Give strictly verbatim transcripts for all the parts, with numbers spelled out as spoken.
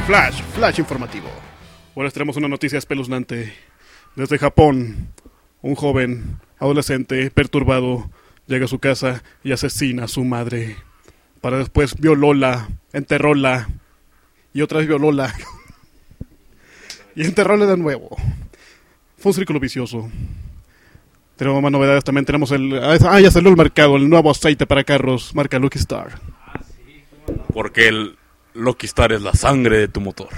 Flash, Flash informativo. Ahora les tenemos una noticia espeluznante. Desde Japón, un joven adolescente perturbado llega a su casa y asesina a su madre. Para después violóla, enterróla y otra vez violóla y enterróla de nuevo. Fue un círculo vicioso. Tenemos más novedades también. Tenemos el... Ah, ya salió al mercado el nuevo aceite para carros, marca Lucky Star. Porque el Lucky Star es la sangre de tu motor.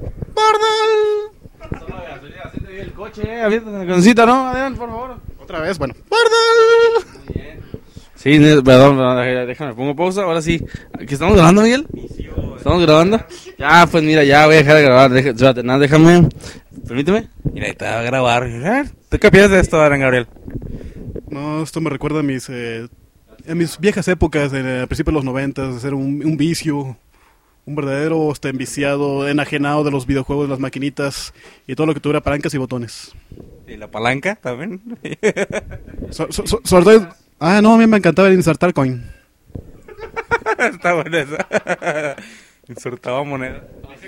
¡Bardal! El coche, eh, abierta la cancita, ¿no? Adelante, por favor. Otra vez, bueno. ¡Bardal! Muy bien. Sí, perdón, perdón, déjame, pongo pausa. Ahora sí. ¿Qué estamos grabando, Miguel? ¿Estamos grabando? Ya, pues mira, ya voy a dejar de grabar. Deja, espérate, nada, déjame. Permíteme. Mira, te va a grabar. ¿Tú qué piensas de esto, Adrián Gabriel? No, esto me recuerda a mis, eh, a mis viejas épocas, eh, a principios de los noventas, de ser un, un vicio, un verdadero este, enviciado, enajenado de los videojuegos, de las maquinitas y todo lo que tuviera palancas y botones. ¿Y la palanca también? So, so, so, sobre todo- ah, no, a mí me encantaba insertar coin. Está bueno eso. Insertaba moneda.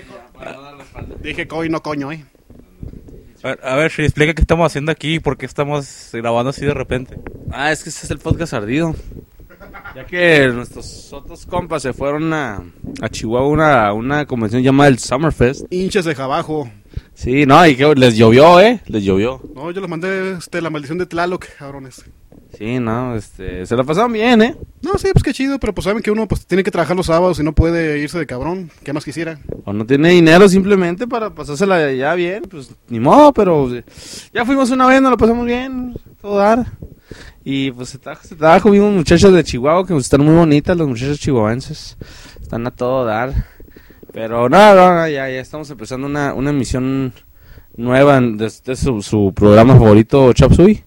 Dije coin, no coño, eh. A ver, a ver, Sri, explica qué estamos haciendo aquí y por qué estamos grabando así de repente. Ah, es que este es el podcast ardido. Ya que nuestros otros compas se fueron a, a Chihuahua a una, una convención llamada el Summerfest. Hinches de abajo. Sí, no, y que les llovió, ¿eh? Les llovió. No, yo les mandé este, la maldición de Tlaloc, cabrones. Sí, no, este, se la pasaron bien, ¿eh? No, sí, pues qué chido, pero pues saben que uno pues tiene que trabajar los sábados y no puede irse de cabrón. ¿Qué más quisiera? O no tiene dinero simplemente para pasársela ya bien, pues ni modo, pero eh, ya fuimos una vez, nos lo pasamos bien, todo dar. Y pues se trajo, se trajo, vimos muchachas de Chihuahua que están muy bonitas, los muchachos chihuahuenses, están a todo dar. Pero no, no, ya, ya estamos empezando una, una emisión nueva de, de su, su programa favorito, Chop Suey.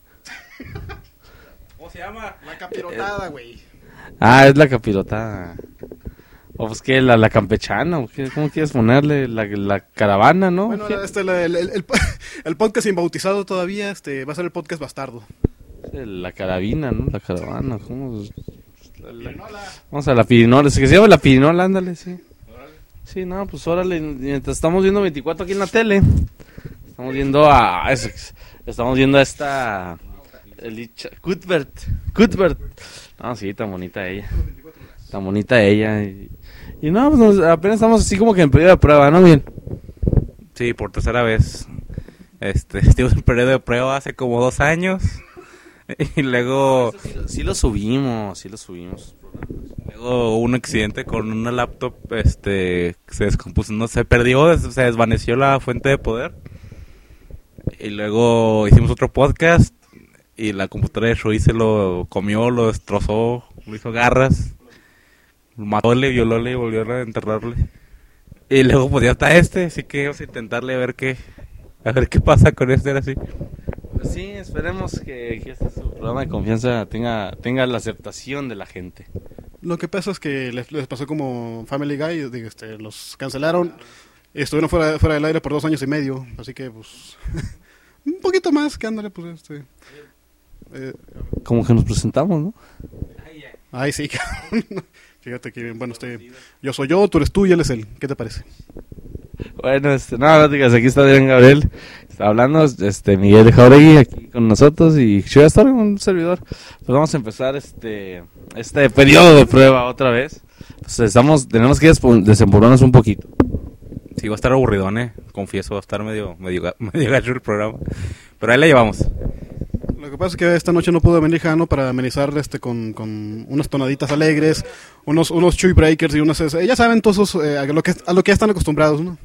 ¿Cómo se llama? La capirotada, güey. Ah, es la capirotada. O pues que la, la campechana, ¿o qué? ¿Cómo quieres ponerle? La, la caravana, ¿no? Bueno, ¿Qué? este, el, el, el, el, el podcast inbautizado todavía este, va a ser el podcast bastardo. La carabina, ¿no? La caravana, ¿cómo? La, la... Vamos a la pirinola, es que se llama la pirinola, ándale, sí. Sí, no, pues órale, mientras estamos viendo veinticuatro aquí en la tele, estamos viendo a... Eso, estamos viendo a esta... Elicha, Cuthbert, Cuthbert. No, sí, tan bonita ella. Tan bonita ella. Y, y no, pues nos, apenas estamos así como que en periodo de prueba, ¿no? Bien. Sí, por tercera vez. Este, estuvimos en periodo de prueba hace como dos años. Y luego... Sí, sí lo subimos, sí lo subimos. Luego hubo un accidente con una laptop, este, se descompuso, no se perdió, se desvaneció la fuente de poder. Y luego hicimos otro podcast y la computadora de Shui se lo comió, lo destrozó, lo hizo garras, lo mató, le violó, le volvió a enterrarle. Y luego pues ya está este, así que vamos a intentarle a ver qué, a ver qué pasa con este ahora sí. Pues sí, esperemos que, que este su programa de confianza tenga, tenga la aceptación de la gente. Lo que pasa es que les, les pasó como Family Guy, digo, este, los cancelaron, estuvieron fuera, fuera del aire por dos años y medio, así que pues un poquito más que ándale, pues este. Eh, Como que nos presentamos, ¿no? ay, sí, cabrón. Fíjate que, bueno, este, yo soy yo, tú eres tú y él es él. ¿Qué te parece? Bueno, este, no, no digas, aquí está Adrián Gabriel, está hablando, este, Miguel Jauregui aquí con nosotros y yo voy a estar con un servidor. Pues vamos a empezar este, este periodo de prueba otra vez. Pues estamos, tenemos que despo- desempolvarnos un poquito. Sí, va a estar aburridón, eh, confieso, va a estar medio, medio, ga- medio gacho el programa, pero ahí la llevamos. Lo que pasa es que esta noche no pudo venir Jano para amenizar este con, con unas tonaditas alegres, unos unos Chuy Breakers y unas... eh, ya saben todos esos, eh, a, lo que, a lo que ya están acostumbrados, ¿no?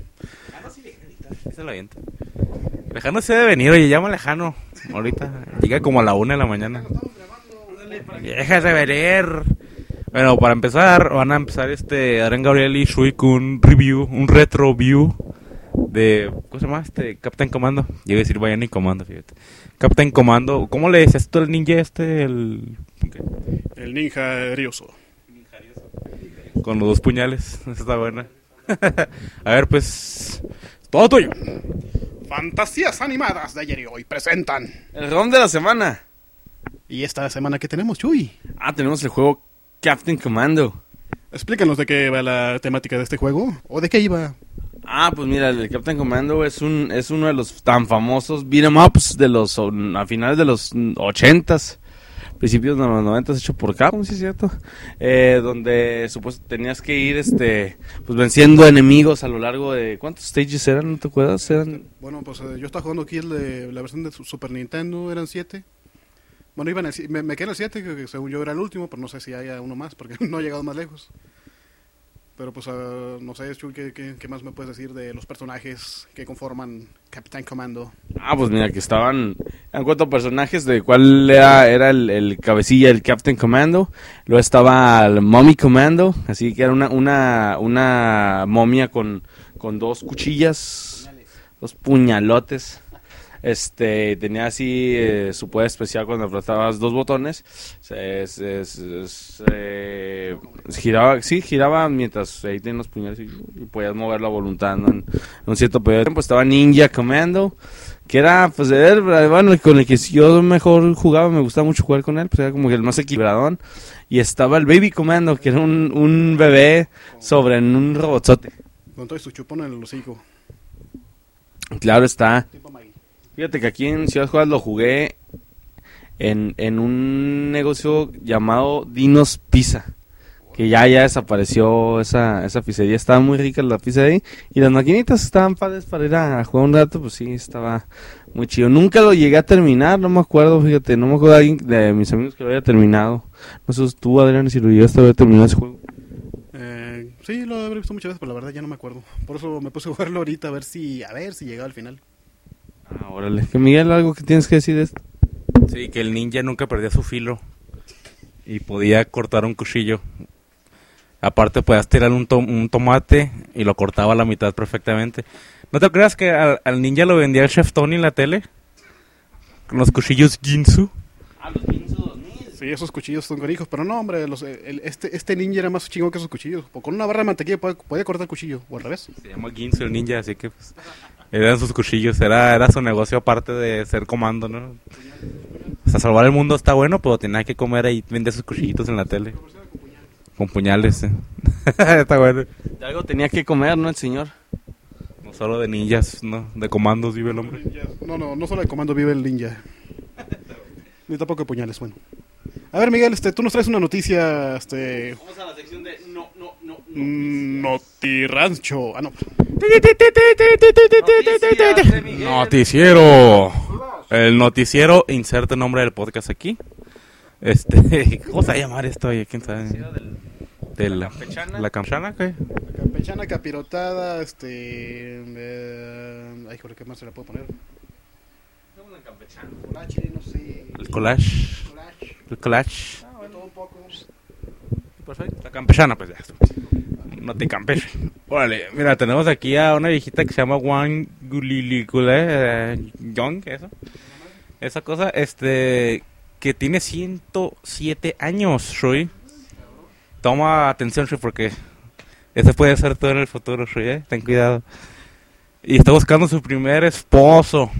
Se lo avienta. Lejano se debe venir, oye, llama Lejano. Ahorita llega como a la una de la mañana. Déjase venir. Bueno, para empezar, van a empezar este Adrián Gabriel y Shui con un review, un retro view de, ¿cómo se llama? Este, Captain Commando. Yo iba a decir Bayani Commando, fíjate. Captain Commando, ¿cómo le decías tú el ninja este? El, ¿qué? El ninja erioso. Con los dos puñales, esa está buena. A ver, pues, todo tuyo. Fantasías animadas de ayer y hoy presentan. El ROM de la semana. ¿Y esta semana qué tenemos, Chuy? Ah, tenemos el juego Captain Commando. Explícanos de qué va la temática de este juego, o de qué iba. Ah, pues mira, el Captain Commando es un es uno de los tan famosos beat 'em ups de los a finales de los ochentas, principios de los noventas, hecho por Capcom, sí es cierto, eh, donde supuesto tenías que ir este pues venciendo enemigos a lo largo de ¿cuántos stages eran? ¿No te acuerdas? Eran Bueno, pues eh, yo estaba jugando aquí el de la versión de su- Super Nintendo, eran siete. Bueno, iban en el si- me, me quedé en el siete, que, que según yo era el último, pero no sé si haya uno más, porque no he llegado más lejos. Pero pues, ah, no sé, Chuy, ¿qué, qué, qué más me puedes decir de los personajes que conforman Captain Commando? Ah, pues mira, que estaban en cuanto a personajes de cuál era, era el, el cabecilla, el Captain Commando. Luego estaba el Mommy Commando, así que era una, una, una momia con, con dos cuchillas, dos puñalotes. Este, tenía así eh, su poder especial cuando apretabas dos botones. Se, se- se- se- giraba, sí, giraba mientras ahí tenían los puñales y, y podías mover la voluntad, ¿no? En, en un cierto periodo de tiempo estaba Ninja Commando, que era, pues, él, bueno, con el que yo mejor jugaba, me gustaba mucho jugar con él, pues era como que el más equilibradón. Y estaba el Baby Commando, que era un, un bebé sobre un robotzote. Con todo su chupón en el hocico. Claro está. Tipo Maggie. Fíjate que aquí en Ciudad Juárez lo jugué en, en un negocio llamado Dinos Pizza, que ya ya desapareció esa, esa pizzería. Estaba muy rica la pizza ahí y las maquinitas estaban padres para ir a jugar un rato, pues sí, estaba muy chido. Nunca lo llegué a terminar, no me acuerdo, fíjate, no me acuerdo de alguien de mis amigos que lo haya terminado. No sé tú, Adrián, si lo llegaste a haber terminado ese juego. Eh, sí, lo habré visto muchas veces, pero la verdad ya no me acuerdo. Por eso me puse a jugarlo ahorita a ver si, a ver si llegaba al final. Ah, órale. Que Miguel, ¿algo que tienes que decir de esto? Sí, que el ninja nunca perdía su filo y podía cortar un cuchillo. Aparte podías tirar un, tom- un tomate y lo cortaba a la mitad perfectamente. ¿No te creas que al, al ninja lo vendía el Chef Tony en la tele? Con los cuchillos Ginsu. Ah, los Ginsu dos mil. Sí, esos cuchillos son canijos, pero no, hombre, los, el- este, este ninja era más chingón que esos cuchillos. O con una barra de mantequilla puede, puede cortar el cuchillo, o al revés. Se llama Ginsu el ninja, así que pues, eran sus cuchillos. Era, era su negocio aparte de ser comando, ¿no? O sea, salvar el mundo está bueno, pero tenía que comer ahí, vender sus cuchillitos en la tele. Con puñales, sí. Está bueno. De algo tenía que comer, ¿no, el señor? No solo de ninjas, ¿no? De comandos vive el hombre. No, no, no solo de comando vive el ninja. Ni tampoco de puñales, bueno. A ver, Miguel, este, tú nos traes una noticia, este... Vamos a la sección de no, no, no, mm, Notirancho. Ah, no. Noticias de Miguel. Noticiero. El noticiero, inserte el nombre del podcast aquí. Este, ¿cómo se va a llamar esto? Oye, ¿quién sabe? De la campechana. ¿La campechana qué? La campechana capirotada, este... Eh, ay, joder, ¿qué más se la puedo poner? Colache, no sé... El collage. Colache, El collage. de todo un poco. Perfecto. La campechana, pues ya. No te campeche. Órale, mira, tenemos aquí a una viejita que se llama Wang Gulilicule eh, Young, eso. Esa cosa, este, que tiene ciento siete años, Shui. Toma atención, Shui, porque ese puede ser todo en el futuro, Shui, eh. Ten cuidado. Y está buscando su primer esposo.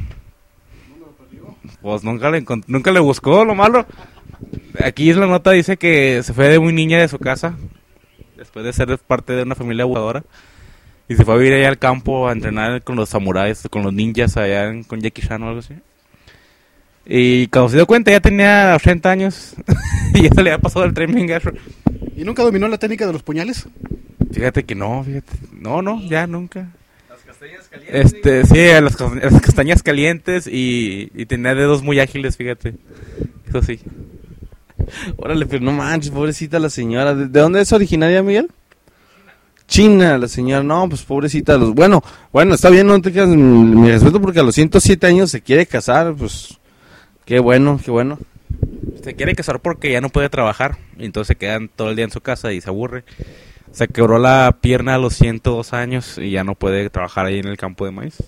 Pues nunca le encont- nunca le buscó, lo malo. Aquí en la nota dice que se fue de muy niña de su casa, después de ser parte de una familia jugadora, y se fue a vivir allá al campo a entrenar con los samuráis, con los ninjas allá en- con Jackie Chan o algo así. Y cuando se dio cuenta ya tenía ochenta años y ya se le había pasado el tren bien gacho. ¿Y nunca dominó la técnica de los puñales? Fíjate que no, fíjate. No, no, ya nunca. Las castañas calientes. Este, sí, a las, cas- a las castañas calientes y, y tenía dedos muy ágiles, fíjate. Eso sí. Órale, pero no manches, pobrecita la señora. ¿De, de dónde es originaria, Miguel? China, la señora. No, pues pobrecita. Los... Bueno, bueno, está bien, no te quedas mi respeto porque a los ciento siete años se quiere casar, pues qué bueno, qué bueno. Se quiere casar porque ya no puede trabajar y entonces se quedan todo el día en su casa y se aburre. Se quebró la pierna a los ciento dos años y ya no puede trabajar ahí en el campo de maíz.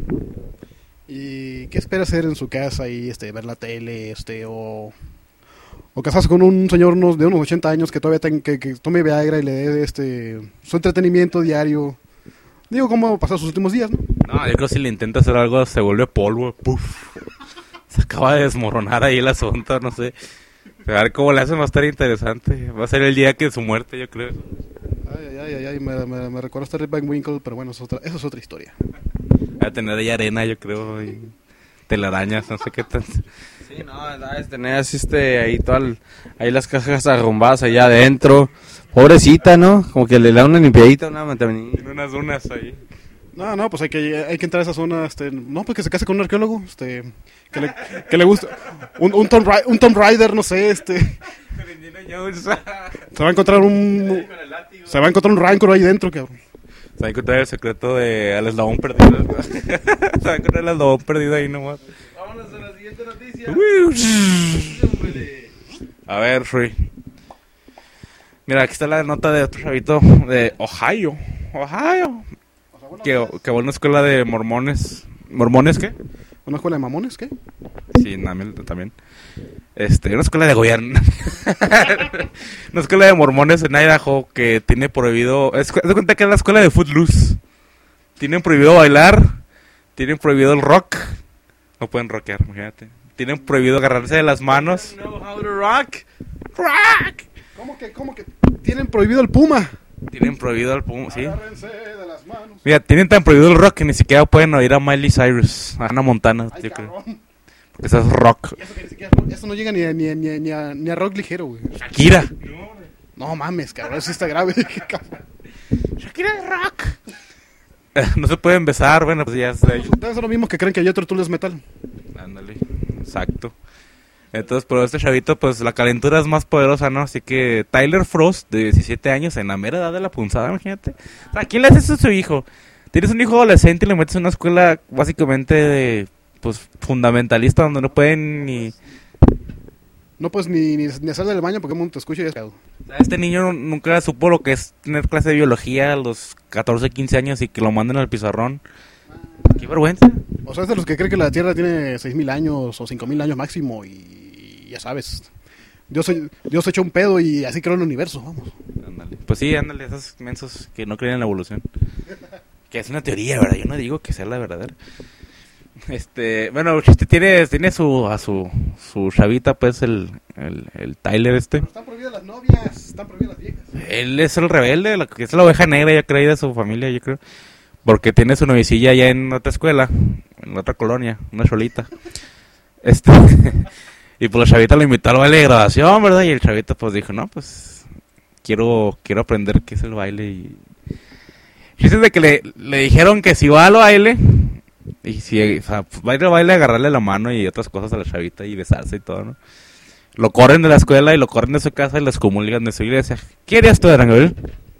¿Y qué espera hacer en su casa y este ver la tele, este o o casarse con un señor unos, de unos ochenta años que todavía ten- que, que tome Viagra y le dé este su entretenimiento diario? Digo, cómo pasar sus últimos días, ¿no? No, yo creo que si le intenta hacer algo se vuelve polvo, puf. Se acaba de desmoronar ahí el asunto, no sé. A ver cómo le hacen, va a estar interesante. Va a ser el día que de su muerte, yo creo. Ay, ay, ay, ay, me, me, me recuerda a Rip Van Winkle, pero bueno, eso es otra, eso es otra historia. Va a tener ahí arena, yo creo, y telarañas, no sé qué tal. Sí, no, es tener así este, ahí todas ahí las cajas arrumbadas allá adentro. Pobrecita, ¿no? Como que le da una limpiadita, una mantenimiento. Tiene unas dunas ahí. No, no, pues hay que, hay que entrar a esa zona, este, no, pues que se case con un arqueólogo, este, que le, que le guste, un, un, Tom, Ra- un Tom Raider, no sé, este, se va a encontrar un, se va a encontrar un Rancor ahí dentro, cabrón. Se va a encontrar el secreto de al eslabón perdido. Se va a encontrar el eslabón perdido ahí nomás. Vámonos a la siguiente noticia. A ver, Free. Mira, aquí está la nota de otro chavito de Ohio. Ohio. Que, que va a una escuela de mormones. ¿Mormones qué? ¿Una escuela de mamones, qué? Sí, también. Este, una escuela de gobierno. Una escuela de mormones en Idaho que tiene prohibido... Es, haz de cuenta que es la escuela de Footloose. Tienen prohibido bailar. Tienen prohibido el rock. No pueden rockear, imagínate. Tienen prohibido agarrarse de las manos. Rock. Rock. ¿Cómo que, cómo que tienen prohibido el Puma? Tienen prohibido el pum, sí. Agárrense de las manos. Mira, tienen tan prohibido el rock que ni siquiera pueden oír a Miley Cyrus, a Hannah Montana, Ay, yo creo. cabrón. Porque eso es rock. Y eso, que ni siquiera, eso no llega ni a, ni, a, ni, a, ni, a, ni a rock ligero, güey. Shakira. No mames, cabrón, eso está grave. Shakira es rock. No se pueden besar, bueno, pues ya sé. Debe ser lo mismo que creen que Jethro Tull es metal. Ándale, exacto. Entonces, pero este chavito, pues la calentura es más poderosa, ¿no? Así que Tyler Frost, de diecisiete años, en la mera edad de la punzada, imagínate. O sea, ¿quién le hace eso a su hijo? Tienes un hijo adolescente y le metes en una escuela básicamente de, pues, fundamentalista, donde no pueden ni... No puedes ni, ni, ni salir del baño porque el mundo te escucha y ya es cagado. O sea, este niño nunca supo lo que es tener clase de biología a los catorce, quince años y que lo manden al pizarrón. ¡Qué vergüenza! O sea, es de los que creen que la Tierra tiene seis mil años o cinco mil años máximo y ya sabes. Dios, Dios echó un pedo y así creó el universo, vamos. Ándale. Pues sí, ándale, esos mensos que no creen en la evolución. Que es una teoría, ¿verdad? Yo no digo que sea la verdadera. Este, bueno, este tiene, tiene su, a su, su chavita, pues, el, el, el Tyler este. Pero están prohibidas las novias, están prohibidas las viejas. Él es el rebelde, la, es la oveja negra, yo creo, de su familia, yo creo. Porque tiene su novicilla allá en otra escuela, en otra colonia, una cholita. Este, y pues la chavita lo invitó al baile de graduación, ¿verdad? Y el chavito pues dijo, no, pues, quiero, quiero aprender qué es el baile. Y fíjense de que le, le dijeron que si va al baile, y si, o sea, pues, va a ir al baile a agarrarle la mano y otras cosas a la chavita y besarse y todo, ¿no? Lo corren de la escuela y lo corren de su casa y lo excomulgan de su iglesia. ¿Qué harías tú, Arangabil?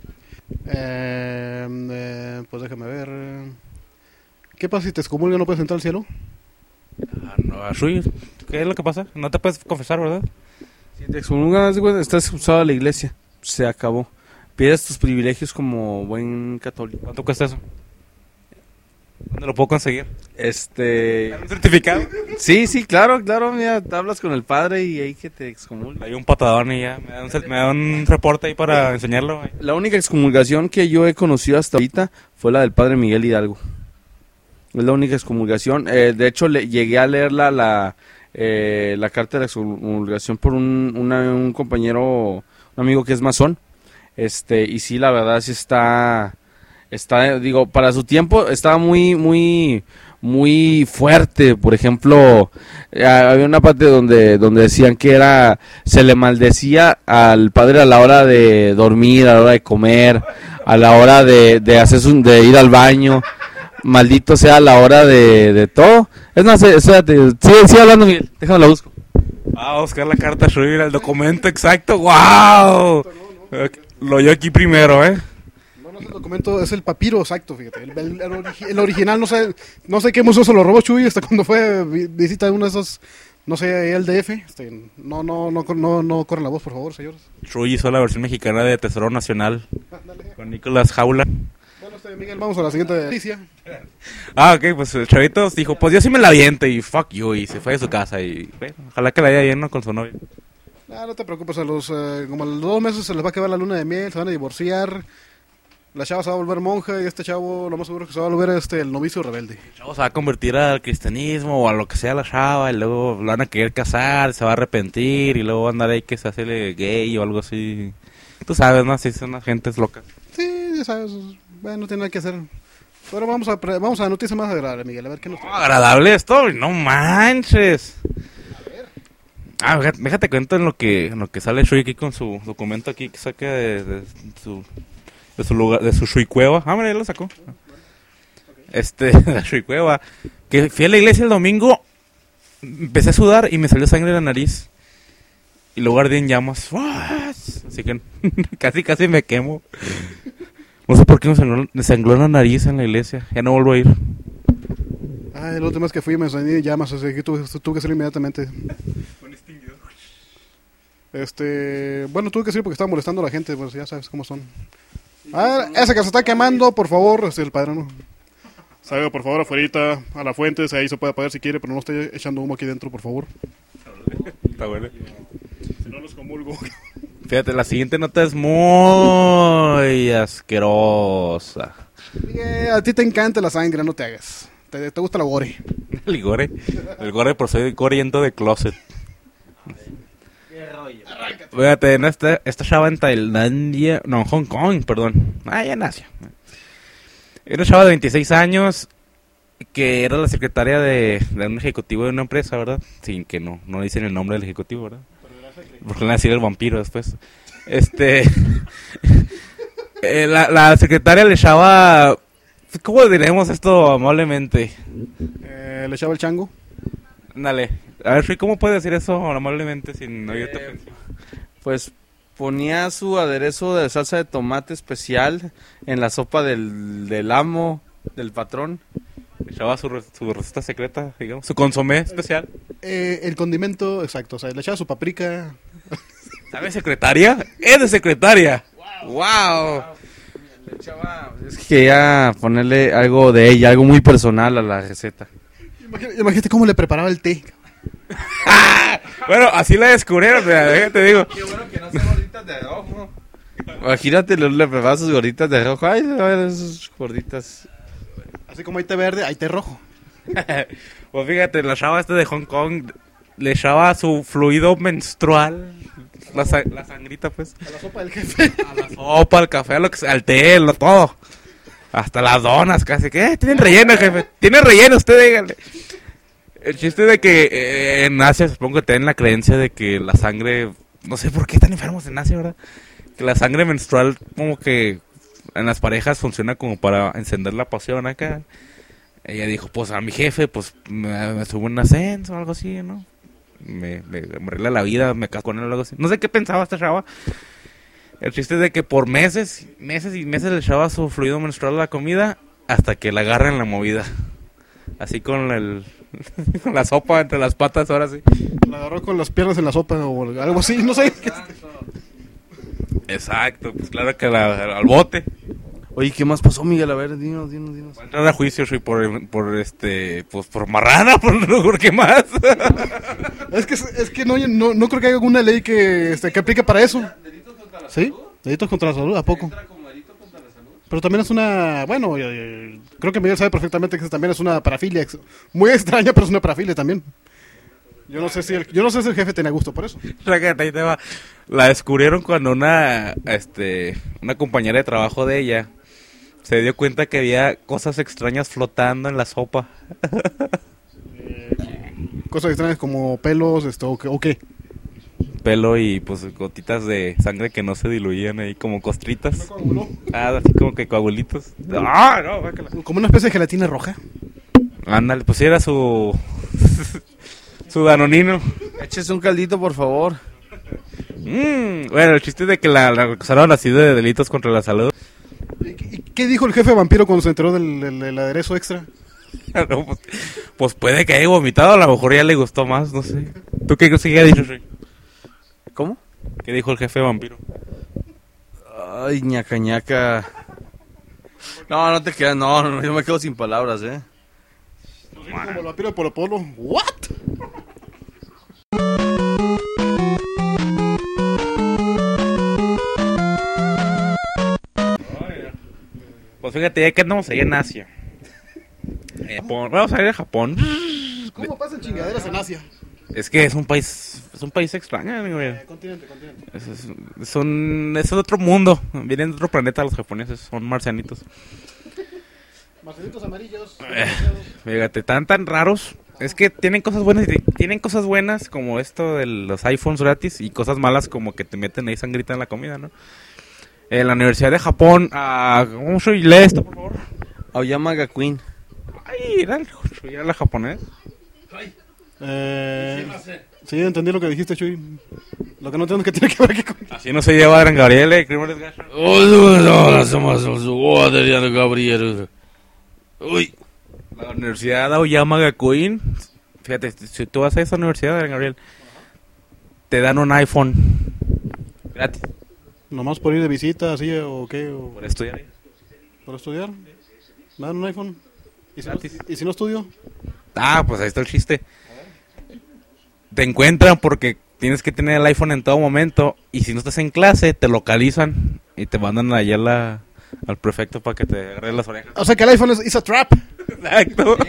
Eh, eh, pues déjame ver. ¿Qué pasa si te excomulgan no puedes entrar al cielo? Ah, no, Ashui, ¿qué es lo que pasa? No te puedes confesar, ¿verdad? Si te excomulgan, estás expulsado de la iglesia. Se acabó. Pierdes tus privilegios como buen católico. ¿Cuánto cuesta eso? ¿Dónde lo puedo conseguir? Este... ¿Un certificado? Sí, sí, claro, claro. Mira, te hablas con el padre y ahí que te excomulga. Hay un patadón y ya. Me da un, cer- me da un reporte ahí para enseñarlo. Güey. La única excomulgación que yo he conocido hasta ahorita fue la del padre Miguel Hidalgo. Es la única excomulgación. Eh, de hecho, le, llegué a leerla la, eh, la carta de la excomulgación por un, una, un compañero, un amigo que es masón. Este, y sí, la verdad sí está, está, digo, para su tiempo estaba muy, muy, muy fuerte. Por ejemplo, eh, había una parte donde, donde decían que era, se le maldecía al padre a la hora de dormir, a la hora de comer, a la hora de, de hacer su, de ir al baño. Maldito sea a la hora de, de todo. Es más, espérate, sigue, sigue hablando, Miguel, déjame la busco. Ah, buscar la carta Shui, el documento exacto. ¡Wow! Lo yo aquí primero, ¿eh? No, no es el documento, es el papiro exacto, fíjate. El, el, el, origi- el original, no sé no sé qué museo se lo robó Chuy hasta cuando fue vi- visita de uno de esos, no sé, el D F. Este, no, no, no, no, no corren la voz, por favor, señores. Shui hizo la versión mexicana de Tesoro Nacional Ándale. con Nicolás Jaula. Bueno, este, Miguel, vamos a la siguiente noticia. Ah, ok, pues el chavito dijo, pues yo sí me la aviento y fuck you, y se fue de su casa y bueno, ojalá que la haya lleno con su novia. Ah, no te preocupes, a los, eh, como a los dos meses se les va a acabar la luna de miel, se van a divorciar. La chava se va a volver monja y este chavo lo más seguro es que se va a volver este, el novicio rebelde. El chavo se va a convertir al cristianismo o a lo que sea la chava y luego lo van a querer casar, se va a arrepentir y luego va a andar ahí que se hace gay o algo así. Tú sabes, ¿no? Así son las gentes locas. ya sabes, bueno, no tiene nada que hacer. Pero vamos a, pre- vamos a noticias más agradables, Miguel, a ver qué nos trae. No, agradable esto, no manches. Ah, fíjate, déjate cuento en lo que en lo que sale Shui aquí con su documento aquí que saca de, de su de su lugar, de su Shui cueva. Ah, mira, ya lo sacó. Este, la Shui cueva. Que fui a la iglesia el domingo, empecé a sudar y me salió sangre de la nariz. Y luego ardí en llamas. Así que casi casi me quemo. No sé por qué me sangró, me sangró la nariz en la iglesia. Ya no vuelvo a ir. Ah, el último vez que fui me soñé llamas, así que tuve, tuve que salir inmediatamente. Este, bueno, tuve que salir porque estaba molestando a la gente, pues ya sabes cómo son. Ah, ese que se está quemando, por favor, este, el padre no. Salga por favor afuera a la fuente, ahí se puede apagar si quiere, pero no esté echando humo aquí dentro, por favor. Está bueno. Si no los comulgo. Fíjate, la siguiente nota es muy asquerosa. Yeah, a ti te encanta la sangre, no te hagas. Te, te gusta la gore. El gore. El gore por ser goriento de closet. Fíjate, en esta, esta chava en Tailandia, no, en Hong Kong, perdón. Ah, ya en Asia. Era una chava de veintiséis años que era la secretaria de, de un ejecutivo de una empresa, ¿verdad? Sin que no, no dicen el nombre del ejecutivo, ¿verdad? Porque le van a decir el vampiro después. Este... eh, la, la secretaria le echaba... ¿Cómo diremos esto amablemente? Eh, ¿Le echaba el chango? Dale. A ver, Shui, ¿cómo puedes decir eso amablemente sin oírte Eh, ofensivo? Pues ponía su aderezo de salsa de tomate especial en la sopa del, del amo, del patrón. Le echaba su, re- su receta secreta, digamos, su consomé especial. Eh, el condimento, exacto, o sea, le echaba su paprika. ¿Sabes secretaria? ¡Es de secretaria! ¡Wow! Es que quería ponerle algo de ella, algo muy personal a la receta. Imagínate, imagínate cómo le preparaba el té. Bueno, así la descubrieron, mira, déjate digo. Qué bueno que no sean gorditas de rojo. Imagínate, le, le preparas sus gorditas de rojo. Ay, a ver, esas gorditas. Así como hay té verde, hay té rojo. Pues fíjate, la chava esta de Hong Kong le echaba su fluido menstrual, la, sa- la sangrita pues, A la sopa del jefe. a la sopa, al café, a lo que sea, al té, lo todo. Hasta las donas casi, que eh, tienen relleno, jefe. Tienen relleno, usted dígale. El chiste de que eh, en Asia supongo que tienen la creencia de que la sangre, no sé por qué están enfermos en Asia, ¿verdad? Que la sangre menstrual como que en las parejas funciona como para encender la pasión acá. Ella dijo, pues a mi jefe, pues me, me subo un ascenso o algo así, ¿no? Me, me, me arregla la vida, me caso con él o algo así. No sé qué pensaba esta chava. El chiste es de que por meses, meses y meses le echaba su fluido menstrual a la comida hasta que la agarra en la movida. Así con el con la sopa entre las patas, ahora sí. La agarró con las piernas en la sopa o algo así, no sé. Exacto, pues claro que la, al bote. Oye, ¿qué más pasó, Miguel? A ver, dinos, dinos, dinos. Va a entrar a juicio, soy por, por este, pues por marrana, por, por qué más. Es que, es que no, no, no creo que haya alguna ley que, este, que aplique para eso. ¿Sí? Delitos contra la salud, ¿a poco? Pero también es una, bueno, eh, creo que Miguel sabe perfectamente que también es una parafilia, ex- muy extraña, pero es una parafilia también. Yo no sé si el, yo no sé si el jefe tenía gusto por eso. Fíjate, ahí te va. La descubrieron cuando una, este, una compañera de trabajo de ella se dio cuenta que había cosas extrañas flotando en la sopa. Cosas extrañas como pelos, esto, o qué- o qué. Pelo y pues gotitas de sangre que no se diluían ahí como costritas. Coaguló. Ah, así como que coagulitos. Ah, no, guácala. Como una especie de gelatina roja. Ándale, pues sí era su su danonino. Échese un caldito, por favor. Mm, bueno, el chiste es de que la, la acusaron así de delitos contra la salud. ¿Y, y qué dijo el jefe vampiro cuando se enteró del, del- del aderezo extra? No, pues, pues puede que haya vomitado, a lo mejor ya le gustó más, no sé. ¿Tú qué qué ha dicho, Shui? ¿Cómo? ¿Qué dijo el jefe vampiro? Ay, ñaca, ñaca. No, no te quedas, no, no, yo me quedo sin palabras, eh. Como el vampiro de Polo Polo. ¿What? Pues fíjate, ya que andamos allá en Asia. Eh, Japón, vamos a ir a Japón. ¿Cómo pasan chingaderas en Asia? Es que es un país, es un país extraño, güey. Eh, continente, continente. Es, es, son, es otro mundo, vienen de otro planeta los japoneses, son marcianitos. Marcianitos amarillos. Eh, fíjate, tan tan raros. Es que tienen cosas buenas y tienen cosas buenas como esto de los iPhones gratis y cosas malas como que te meten ahí sangrita en la comida, ¿no? En la Universidad de Japón, uh, ¿cómo soy? Lee esto, por favor. Aoyama Gakuin. Ay, era el, era la japonés. Eh, sí, entendí lo que dijiste, Chuy. Lo que no entiendo es que tiene que ver aquí con... Así no se lleva Adrián Gabriel, eh, Crímenes Gacho. Adrián Gabriel. Uy. La Universidad de Aoyama Gakuin. Fíjate, si tú vas a esa universidad, Adrián Gabriel, te dan un iPhone gratis. Nomás por ir de visita, así, o qué, o Por estudiar ahí. por estudiar. Me dan un iPhone. ¿Y si, no, Gratis. ¿Y si no estudio? Ah, pues ahí está el chiste. Te encuentran porque tienes que tener el iPhone en todo momento y si no estás en clase te localizan y te mandan allá a la, al prefecto para que te agarre las orejas. O sea que el iPhone es it's a trap. Exacto.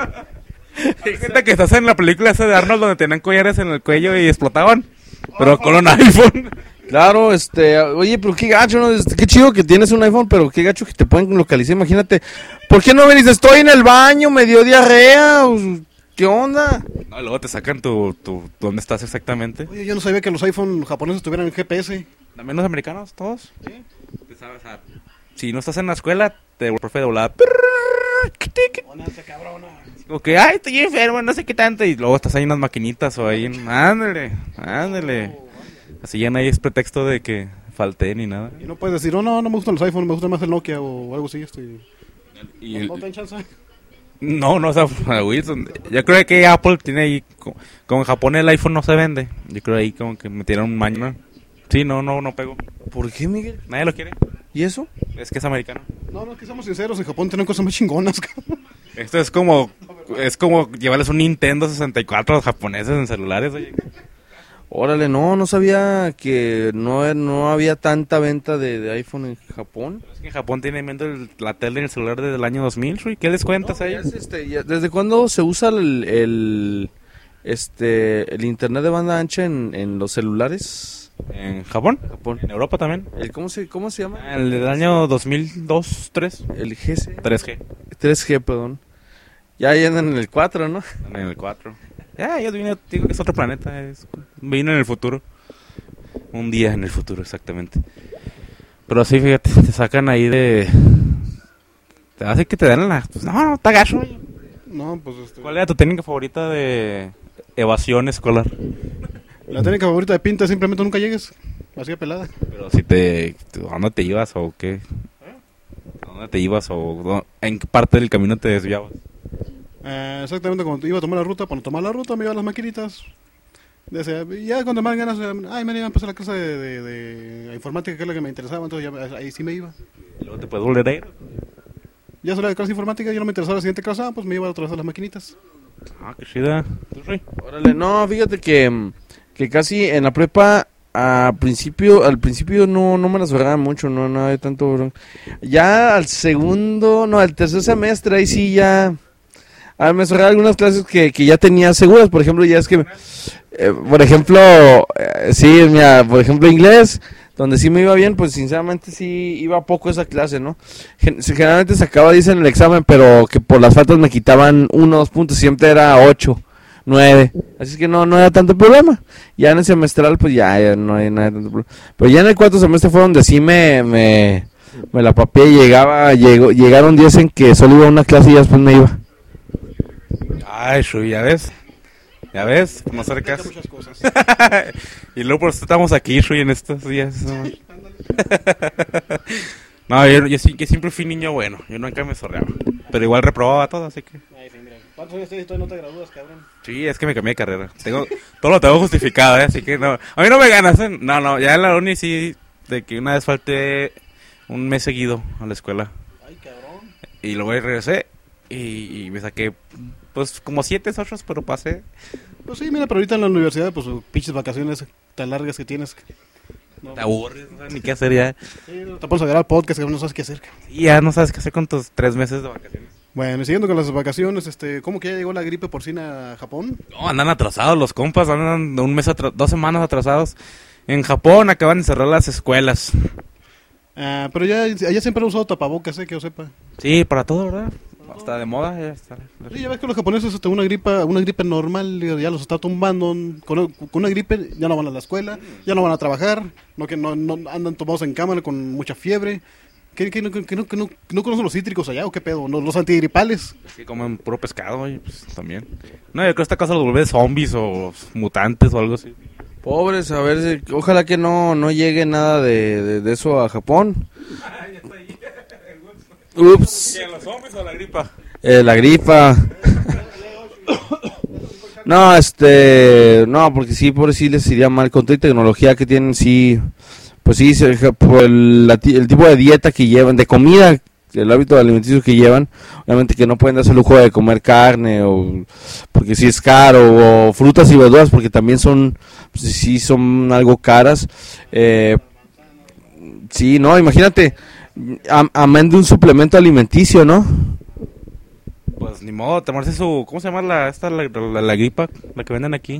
Hay gente que estás en la película esa de Arnold donde tenían collares en el cuello y explotaban, pero con un iPhone. Claro, este, oye, pero qué gacho, ¿no? Este, qué chido que tienes un iPhone, pero qué gacho que te pueden localizar, imagínate. ¿Por qué no venís? Estoy en el baño, me dio diarrea, ¿qué onda? No, luego te sacan tu, tu, dónde estás exactamente. Oye, yo no sabía que los iPhone japoneses tuvieran G P S. También los americanos, todos. Sí. Te sabes, o sea, si no estás en la escuela, te el profe de volada. Pónganse cabrona. Como que, ay, estoy enfermo, no sé qué tanto. Y luego estás ahí en las maquinitas o ahí en... Ándale, ándale. Así ya no hay es pretexto de que falté ni nada. Y no puedes decir, oh, no, no me gustan los iPhones, me gusta más el Nokia o algo así. Estoy... Y ¿No, no te dan chance? No, no, o sea, Wilson. Yo creo que Apple tiene ahí... Como, como en Japón el iPhone no se vende. Yo creo ahí como que metieron un maño, ¿no? Sí, no, no, no pegó. ¿Por qué, Miguel? Nadie lo quiere. ¿Y eso? Es que es americano. No, no, es que seamos sinceros, en Japón tienen cosas más chingonas. Esto es como... Es como llevarles un Nintendo sesenta y cuatro a los japoneses en celulares, oye. Órale, no, no sabía que no, no había tanta venta de, de iPhone en Japón. Es que en Japón tienen viendo el, la tele en el celular desde el año dos mil, Shui. ¿Qué les cuentas No, ahí? ya es, este, ya- ¿Desde cuándo se usa el, el, este, el internet de banda ancha en, en los celulares? ¿En Japón? Japón. ¿En Europa también? El, ¿cómo, se, ¿Cómo se llama? El del año dos mil dos, tres. El G C. tres G. tres G, perdón. Ya ahí andan en el cuatro, ¿no? En el cuatro. Ya, yo vine, digo que es otro planeta. Es, vino en el futuro. Un día en el futuro, exactamente. Pero sí, fíjate, te sacan ahí de... Te hace que te den la... Pues no, no, está gacho. Oye. No, pues este... ¿Cuál era tu técnica favorita de evasión escolar? La técnica favorita de pinta es simplemente nunca llegues. Así de pelada. Pero si te... ¿A dónde te ibas o qué? ¿A dónde te ibas o dó- en qué parte del camino te desviabas? Eh, exactamente, cuando iba a tomar la ruta, cuando tomaba la ruta me iba a las maquinitas. Decía, y ya cuando más ganas, eh, ay, me iba a empezar la clase de, de, de informática, que es lo que me interesaba, entonces ya, ahí sí me iba. ¿Y luego te puedes volver a ir? Ya salía de clase de informática, ya no me interesaba la siguiente clase, ah, pues me iba otra vez a las maquinitas. Ah, qué chida. ¿Tú, Rey? Órale, no, fíjate que, mm, que casi en la prepa, a principio, al principio no, no me las agarraba mucho, no, no había tanto. Ya al segundo, no, al tercer semestre, ahí sí ya. A ver, me cerraba algunas clases que, que ya tenía seguras, por ejemplo, ya es que, eh, por ejemplo, eh, sí, mira, por ejemplo, inglés, donde sí me iba bien, pues sinceramente sí iba poco esa clase, ¿no? Gen- generalmente sacaba diez en el examen, pero que por las faltas me quitaban uno, dos puntos, siempre era ocho, nueve, así es que no, no era tanto problema. Ya en el semestral, pues ya, ya no hay nada de tanto problema. Pero ya en el cuarto semestre fue donde sí me, me, me la papié y llegaba, llegó, llegaron diez en que solo iba a una clase y ya después me iba. Ay, Shui, ¿ya ves? ¿Ya ves? No hacer caso. Muchas cosas. Y luego por eso estamos aquí, Shui, en estos días. No, no yo, yo, sí- yo siempre fui niño bueno. Yo nunca me zorreaba. Pero igual reprobaba todo, así que... Ay, sí, mira. ¿Cuántos años tienes y todavía no te gradúas, cabrón? Sí, es que me cambié de carrera. Tengo, todo lo tengo justificado, ¿eh? Así que no. A mí no me ganas, ¿eh? No, no, ya en la uni sí, de que una vez falté un mes seguido a la escuela. Ay, cabrón. Y luego ahí regresé y, y me saqué, pues, como siete, ocho, pero pasé. Pues sí, mira, pero ahorita en la universidad, pues pinches vacaciones tan largas que tienes. No, Te aburres, no sabes ni qué hacer ya. sí, te pones a grabar podcast, que no sabes qué hacer. Y ya no sabes qué hacer con tus tres meses de vacaciones. Bueno, y siguiendo con las vacaciones, este, ¿cómo que ya llegó la gripe porcina a Japón? No, andan atrasados los compas, andan un mes, atra- dos semanas atrasados. En Japón acaban de cerrar las escuelas. Ah, pero ya, allá siempre han usado tapabocas, eh, que yo sepa. Sí, para todo, ¿verdad? Hasta de moda ya está. Sí, ya ves que los japoneses, este, una gripa, una gripe normal, ya los está tumbando. Con, con una gripe ya no van a la escuela, ya no van a trabajar, no que no, no andan tomados en cámara con mucha fiebre. ¿Qué, qué, no, que no, que no, no conocen los cítricos allá o qué pedo? ¿Los, los antigripales? Sí, comen puro pescado, oye, pues también. No, yo creo que esta cosa los vuelve zombies o mutantes o algo así. Pobres, a ver, si- ojalá que no, no llegue nada de, de, de eso a Japón. Ups. ¿Los zombies o la gripa? Eh, la gripa. No, este, no, porque sí, por sí les iría mal con toda la tecnología que tienen, sí, pues sí, se- por el, la ti- el tipo de dieta que llevan, de comida, el hábito alimenticio que llevan, obviamente que no pueden darse el lujo de comer carne, o porque sí es caro, o frutas y verduras, porque también son, pues, sí son algo caras, eh, sí, no, imagínate, a- amén de un suplemento alimenticio, ¿no? Pues ni modo, tomarse su... ¿Cómo se llama la, esta, la, la, la gripa? La que venden aquí.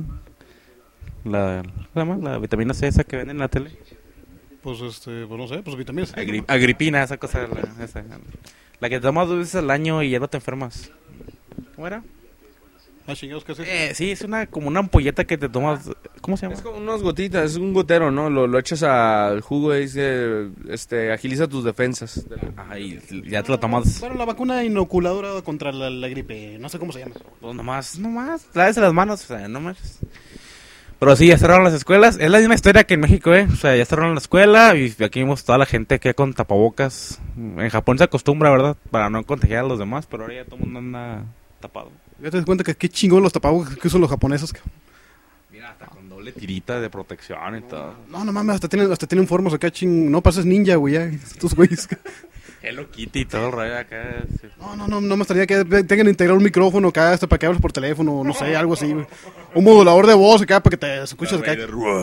La, ¿cómo se llama? La vitamina C esa que venden en la tele. Pues, este, pues no sé, pues vitaminas. Agri- agripina, esa cosa. La, esa, la que te tomas dos veces al año y ya no te enfermas. ¿Cómo era? Ah, chingados, ¿qué es eso? Eh, sí, es una como una ampolleta que te tomas. ¿Cómo se llama? Es como unas gotitas, es un gotero, ¿no? Lo, lo echas al jugo y dice, este, agiliza tus defensas. Ajá, y ya te lo tomas. Bueno, la vacuna inoculadora contra la, la gripe, no sé cómo se llama. Pues nomás, nomás, laves las manos, o sea, nomás. Pero sí, ya cerraron las escuelas. Es la misma historia que en México, ¿eh? O sea, ya cerraron la escuela y aquí vimos toda la gente que con tapabocas. En Japón se acostumbra, ¿verdad? Para no contagiar a los demás, pero ahora ya todo el mundo anda tapado. Ya te das cuenta que qué chingón los tapabocas que usan los japoneses. cabrón. Mira, hasta con doble tirita de protección y todo. No, no mames, hasta tienen, hasta tienen formas acá ching... No pases ninja, güey, ya, estos güeyes. Hello Kitty y todo el rollo acá. Sí. No, no, no, no me estaría que tengan que integrar un micrófono acá, este, para que hables por teléfono, no sé, algo así, güey. Un modulador de voz acá para que te escuches acá.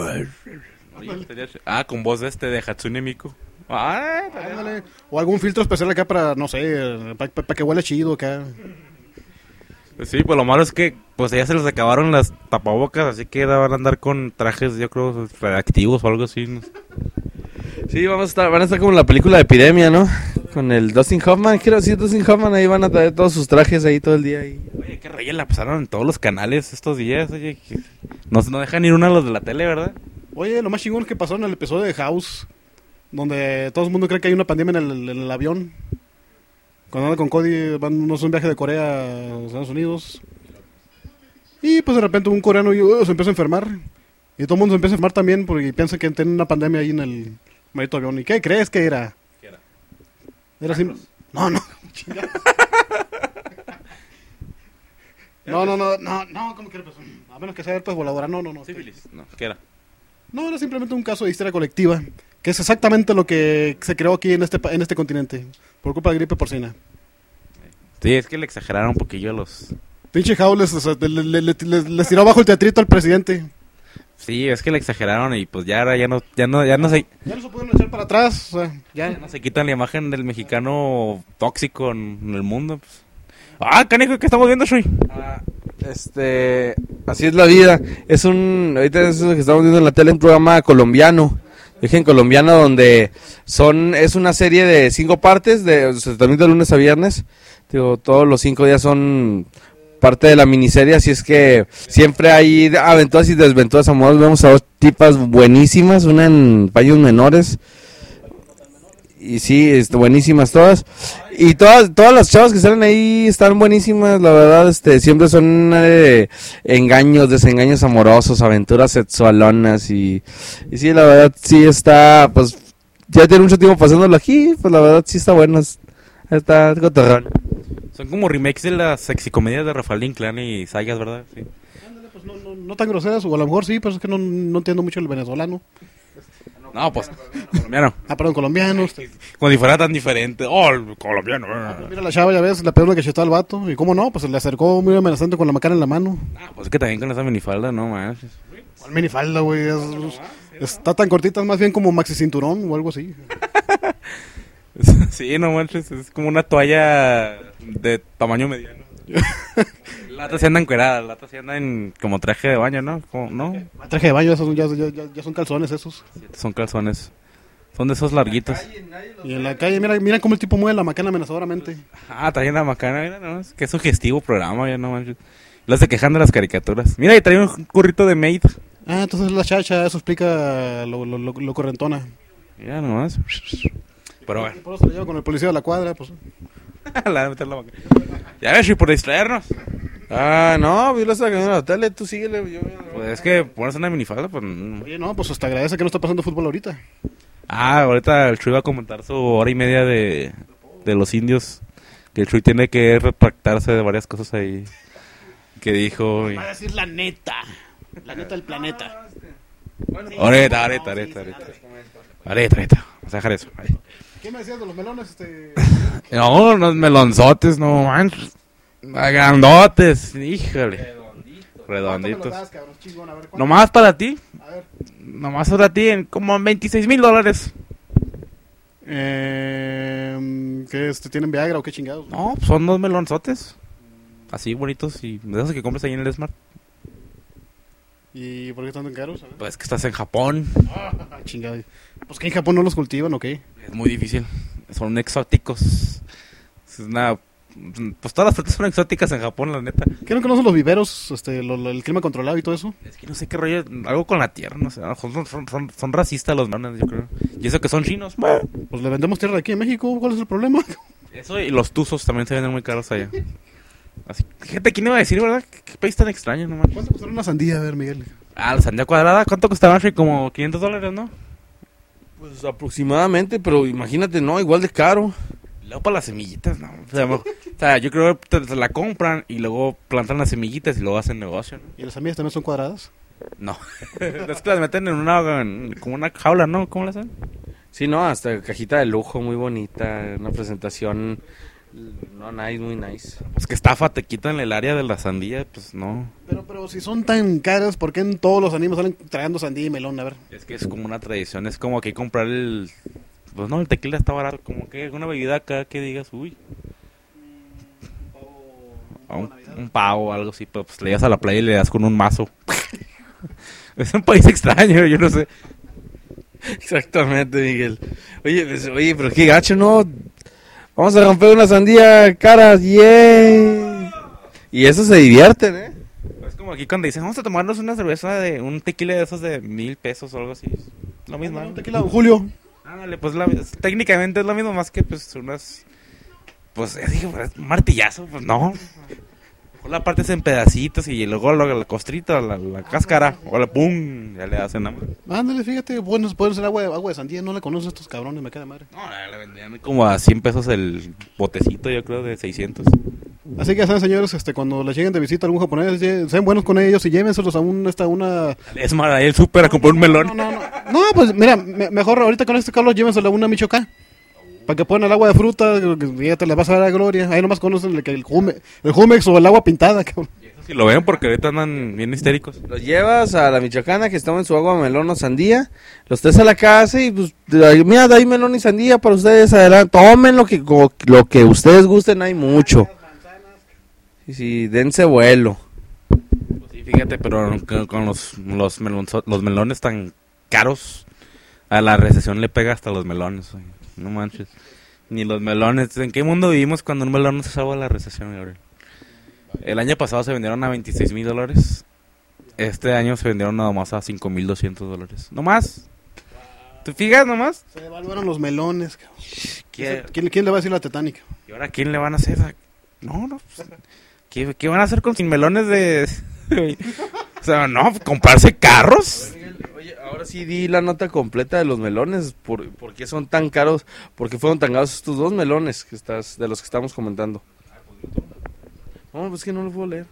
Oye, tenía- Ah, con voz de este de Hatsune Miku. Ah, Ándale. O algún filtro especial acá para, no sé, para, para que huele chido acá. pues sí, pues lo malo es que pues ya se les acabaron las tapabocas, así que ahora van a andar con trajes, yo creo, reactivos o algo así. ¿No? Sí, vamos a estar, van a estar como en la película de Epidemia, ¿no? Con el Dustin Hoffman, quiero decir Dustin Hoffman, ahí van a traer todos sus trajes ahí todo el día. Ahí. Oye, qué reyes la pasaron en todos los canales estos días, oye. que- No, no dejan ir uno a los de la tele, ¿verdad? Oye, lo más chingón que pasó en el episodio de House, donde todo el mundo cree que hay una pandemia en el, en el avión. Cuando anda con Cody, van no sé, un viaje de Corea a Estados Unidos. Y pues de repente un coreano uh, se empieza a enfermar. Y todo el mundo se empieza a enfermar también porque piensa que tienen una pandemia ahí en el maldito avión. ¿Y qué crees que era? ¿Qué era? Era así. No, no. chingada. No, no, no, no, no, ¿cómo que era? Pues, a menos que sea herpes voladora. No, no, no. Sífilis. No, ¿qué era? No, era simplemente un caso de histeria colectiva, que es exactamente lo que se creó aquí en este pa- en este continente, por culpa de gripe porcina. Sí, es que le exageraron un poquillo a los... Pinche Jaules, o sea, le, le- le- le- les tiró abajo el teatrito al presidente. Sí, es que le exageraron y pues ya ahora ya no, ya no, ya no se... Ya no se pudieron echar para atrás, o sea, Ya no se quitan la imagen del mexicano tóxico en, en el mundo. Pues. Ah, canijo, ¿qué estamos viendo, Shui? Este, así es la vida. Es un, ahorita es lo que estamos viendo en la tele, un programa colombiano, origen colombiano, donde son, es una serie de cinco partes, de, se transmite de lunes a viernes. Digo, todos los cinco días son parte de la miniserie, así es que siempre hay aventuras y desventuras amorosas. Vemos a dos tipas buenísimas, una en paños menores. Y sí, este, buenísimas todas. Y todas todas las chavas que salen ahí están buenísimas, la verdad, este siempre son eh, engaños, desengaños amorosos, aventuras sexualonas y, y sí, la verdad, sí está, pues, ya tiene mucho tiempo pasándolo aquí, pues la verdad sí está bueno, es- está cotorrón. Son como remakes de las sexicomedias de Rafael Inclán y Sayas, ¿verdad? Sí. pues no, no, no tan groseras, o a lo mejor sí, pero es que no, no entiendo mucho el venezolano. No, pues, colombiano. Ah, perdón, colombianos. Como si fuera tan diferente. Oh, el colombiano. eh. Mira la chava, ya ves, la peor una cachetada al vato, y cómo no, pues se le acercó muy amenazante con la macana en la mano. Ah, pues es que también con esa minifalda, no manches. ¿Cuál minifalda, güey? Es- está tan cortita, es más bien como maxi cinturón o algo así. Sí, no manches, es como una toalla de tamaño mediano. La lata se anda encuerada, la lata se anda en como traje de baño, ¿no? Como, ¿no? Traje de baño, esos ya, ya, ya, ya son calzones esos. Sí, son calzones. Son de esos larguitos. Y en la calle, mira, mira cómo el tipo mueve la macana amenazadoramente. Ah, trae una macana, mira, no, es que sugestivo programa, ya no manches. Los se quejan de las caricaturas. Mira, y trae un currito de maid. Ah, entonces la chacha, eso explica lo, lo, lo, lo correntona. Mira nomás. Pero bueno. Por eso lo lleva con el policía de la cuadra, pues. la, meter la macana. Ya ves, y por distraernos. Ah, no, yo lo estaba cambiando la tele, tú síguele. Yo, yo, pues es que pones una minifalda, pues... Oye, no, pues hasta agradece que no está pasando fútbol ahorita. Ah, ahorita el Chuy va a comentar su hora y media de, de los indios. Que el Chuy tiene que retractarse de varias cosas ahí que dijo. Y... Va a decir la neta. La neta del planeta. Ahorita, ahorita, ahorita, ahorita. Ahorita, ahorita. Vamos a dejar eso. Ahí. ¿Qué me decías de los melones? Este... No, unos melonzotes, no manches. Grandotes, híjole. Redonditos. Das, cabrón, chingón, a ver, nomás para ti. A ver. Nomás para ti en como veintiséis mil dólares. Eh, ¿Qué este, tienen Viagra o qué chingados? No, son dos melonzotes. Así bonitos y de esos que compras ahí en el Smart. ¿Y por qué están tan caros? A ver. Pues que estás en Japón. Ah, chingado. Pues que en Japón no los cultivan, ¿o qué? Es muy difícil. Son exóticos. Es una... Pues todas las frutas son exóticas en Japón, la neta. ¿Qué no conocen los viveros, este, lo, lo, el clima controlado y todo eso? Es que no sé qué rollo, algo con la tierra, no sé. Son, son, son, son racistas los melones, yo creo. Y eso que son chinos. Pues le vendemos tierra aquí en México, ¿cuál es el problema? Eso y los tuzos también se venden muy caros allá. Así, gente, ¿quién iba a decir, verdad? ¿Qué, qué país tan extraño, no manches? ¿Cuánto costará una sandía, a ver, Miguel? Ah, la sandía cuadrada, ¿cuánto costaba? Como quinientos dólares, ¿no? Pues aproximadamente, pero imagínate, no, igual de caro. Luego para las semillitas, no. O sea, o sea, yo creo que te, te la compran y luego plantan las semillitas y luego hacen negocio, ¿no? ¿Y las semillas también son cuadradas? No. Es que las meten en una, en, como una jaula, ¿no? ¿Cómo las hacen? Sí, no, hasta cajita de lujo, muy bonita, una presentación, no, nice, muy nice. Pues que estafa, te quitan el área de la sandía, pues no. Pero, pero si son tan caras, ¿por qué en todos los animes salen trayendo sandía y melón? A ver. Es que es como una tradición, es como que comprar el... Pues no, el tequila está barato, como que una bebida acá que digas, uy. O un, un pavo o algo así, pero pues le das a la playa y le das con un mazo. Es un país extraño, yo no sé. Exactamente, Miguel. Oye, pues, oye, pero qué gacho, ¿no? Vamos a romper una sandía cara, yeah. Y eso se divierten, ¿eh? Es como aquí cuando dicen, vamos a tomarnos una cerveza de un tequila de esos de mil pesos o algo así. Lo mismo, ¿no? Un tequila, don Julio. Ándale, pues la, técnicamente es lo mismo, más que pues unas... Pues dije, un martillazo, pues no. La partes en pedacitos y luego la, la costrita, la, la cáscara, o la pum, ya le hacen nada más. Ándale, fíjate, bueno, puede ser agua de, agua de sandía, no le conozco a estos cabrones, me queda madre. No, le vendían como a cien pesos el botecito, yo creo, de seiscientos. Así que ya saben, señores, este, cuando les lleguen de visita a algún japonés, lle- sean buenos con ellos y llévenselos a un, esta, una... Es más, ahí el súper a comprar un melón. No, no, no, no, pues mira, me- mejor ahorita con este calor llévenselo a una Michoacán. Para que pongan el agua de fruta, que ya te la vas a dar a gloria. Ahí nomás conocen el, el, jume, el Jumex o el agua pintada, cabrón. Si lo ven, porque ahorita andan bien histéricos. Los llevas a la Michoacana que estamos en su agua melón o sandía, los traes a la casa y pues, de- mira, de ahí melón y sandía para ustedes, adelante, tomen lo que, co- lo que ustedes gusten, hay mucho. Y sí, dense vuelo. Pues sí, fíjate, pero con, con los, los, melonzo- los melones tan caros, a la recesión le pega hasta los melones. Oye. No manches. Ni los melones. ¿En qué mundo vivimos cuando un melón no se salva de la recesión, Gabriel? El año pasado se vendieron a veintiséis mil dólares. Este año se vendieron nada más a cinco mil doscientos dólares. ¿No más? ¿Te fijas nomás? Se devaluaron los melones, cabrón. ¿Qué, ¿Quién, quién le va a decir la Titanic? ¿Y ahora quién le van a hacer? No, no. Pues, ¿qué, ¿Qué van a hacer con sin melones de...? O sea, no, comprarse carros. Oye, ahora sí di la nota completa de los melones, por, ¿por qué son tan caros? ¿Por qué fueron tan caros estos dos melones que estás, de los que estamos comentando? No, pues que no lo puedo leer.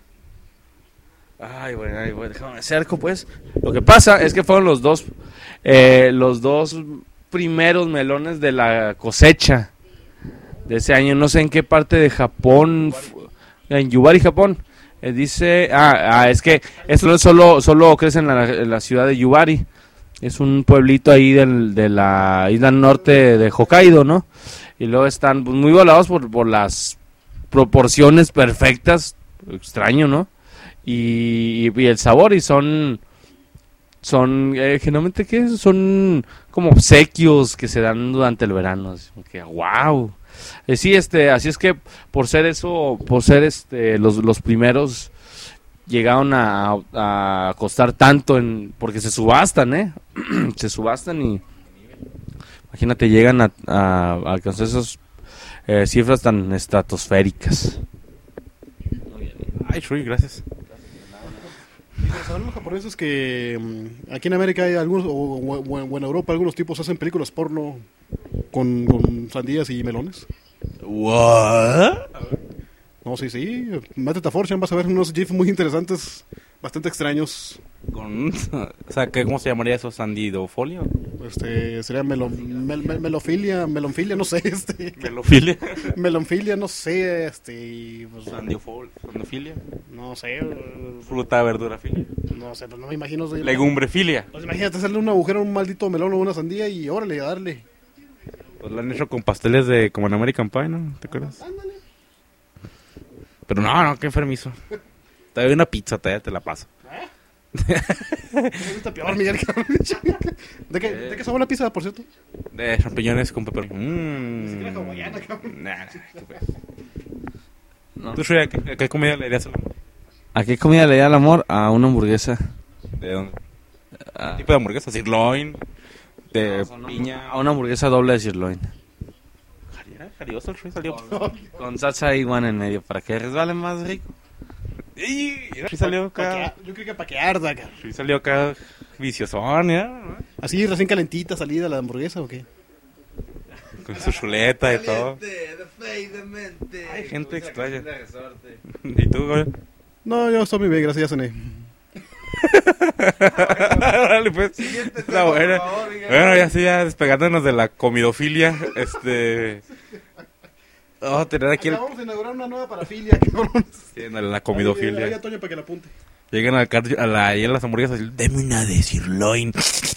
Ay, bueno, ay, bueno, déjame acerco, pues. Lo que pasa es que fueron los dos, eh, los dos primeros melones de la cosecha de ese año. No sé en qué parte de Japón, en Yubari, Japón. Eh, dice, ah, ah, es que esto no es solo, solo crece en la, en la ciudad de Yubari. Es un pueblito ahí del, de la isla norte de Hokkaido, ¿no? Y luego están pues, muy volados por, por las proporciones perfectas, extraño, ¿no? Y, y el sabor, y son, son eh, generalmente, ¿qué es? Son como obsequios que se dan durante el verano, así como que, wow. Eh, sí, este, así es que por ser eso, por ser este, los, los primeros llegaron a, a costar tanto en, porque se subastan, ¿eh? Se subastan y imagínate, llegan a, a, a alcanzar esas eh, cifras tan estratosféricas. Ay, Shui, gracias. ¿Saben los japoneses que mm, aquí en América hay algunos, o, o- o en Europa algunos tipos hacen películas porno con, con sandías y melones? ¿What? No, sí, sí. Métete a cuatro chan, vas a ver unos gifs muy interesantes, bastante extraños. Con, o sea, ¿qué, ¿cómo se llamaría eso? ¿Sandidofolio? Este, sería melo, mel- mel- melofilia, melonfilia, no sé, este. ¿Melofilia? Melonfilia, no sé, este. y, pues, ¿Sandidofilia? no sé, eh, Fruta, verdurafilia. no sé, pues no me imagino. soy- Legumbrefilia. Pues imagínate hacerle un agujero a un maldito melón o una sandía y órale, a darle. Pues lo han hecho con pasteles de como en American Pie, ¿no? ¿Te acuerdas? Ándale. Pero no, no, qué enfermizo. Te doy una pizza, te, te la paso. Está peor, Miguel. cabrón. ¿De qué, ¿De qué sabor la pizza, por cierto? De champiñones con pepper. Mmm. siquiera hawaiana, cabrón. Nah, qué feo. No. ¿Tú, Shui, a qué, a qué comida le harías al amor? ¿A qué comida le da el amor? A una hamburguesa. ¿De dónde? A, ¿Qué tipo de hamburguesa? ¿Sirloin? ¿De a piña? una hamburguesa doble de sirloin. Era jarioso el Shui, salió. Con salsa iguana en medio, para que resbale más rico. ¡Ey! El Shui salió Pa' acá. que- yo creo que para que arda, cabrón. Shui salió acá viciosón, ¿ya? Así, recién calentita salida la hamburguesa, ¿o qué? Con su chuleta y todo. Hay gente extraña. ¿Y tú, güey? No, yo estoy muy bien, gracias, ya cené. Órale, pues. Está buena. Bueno, ya sí, ya despegándonos de la comidofilia. Este. Vamos a tener aquí el. Acabamos de inaugurar una nueva parafilia, cabrón. Sí, en la Ahí comidofilia. a Toño para que la apunte. Llegan al car- a la, ahí en las hamburguesas y deme una de sirloin.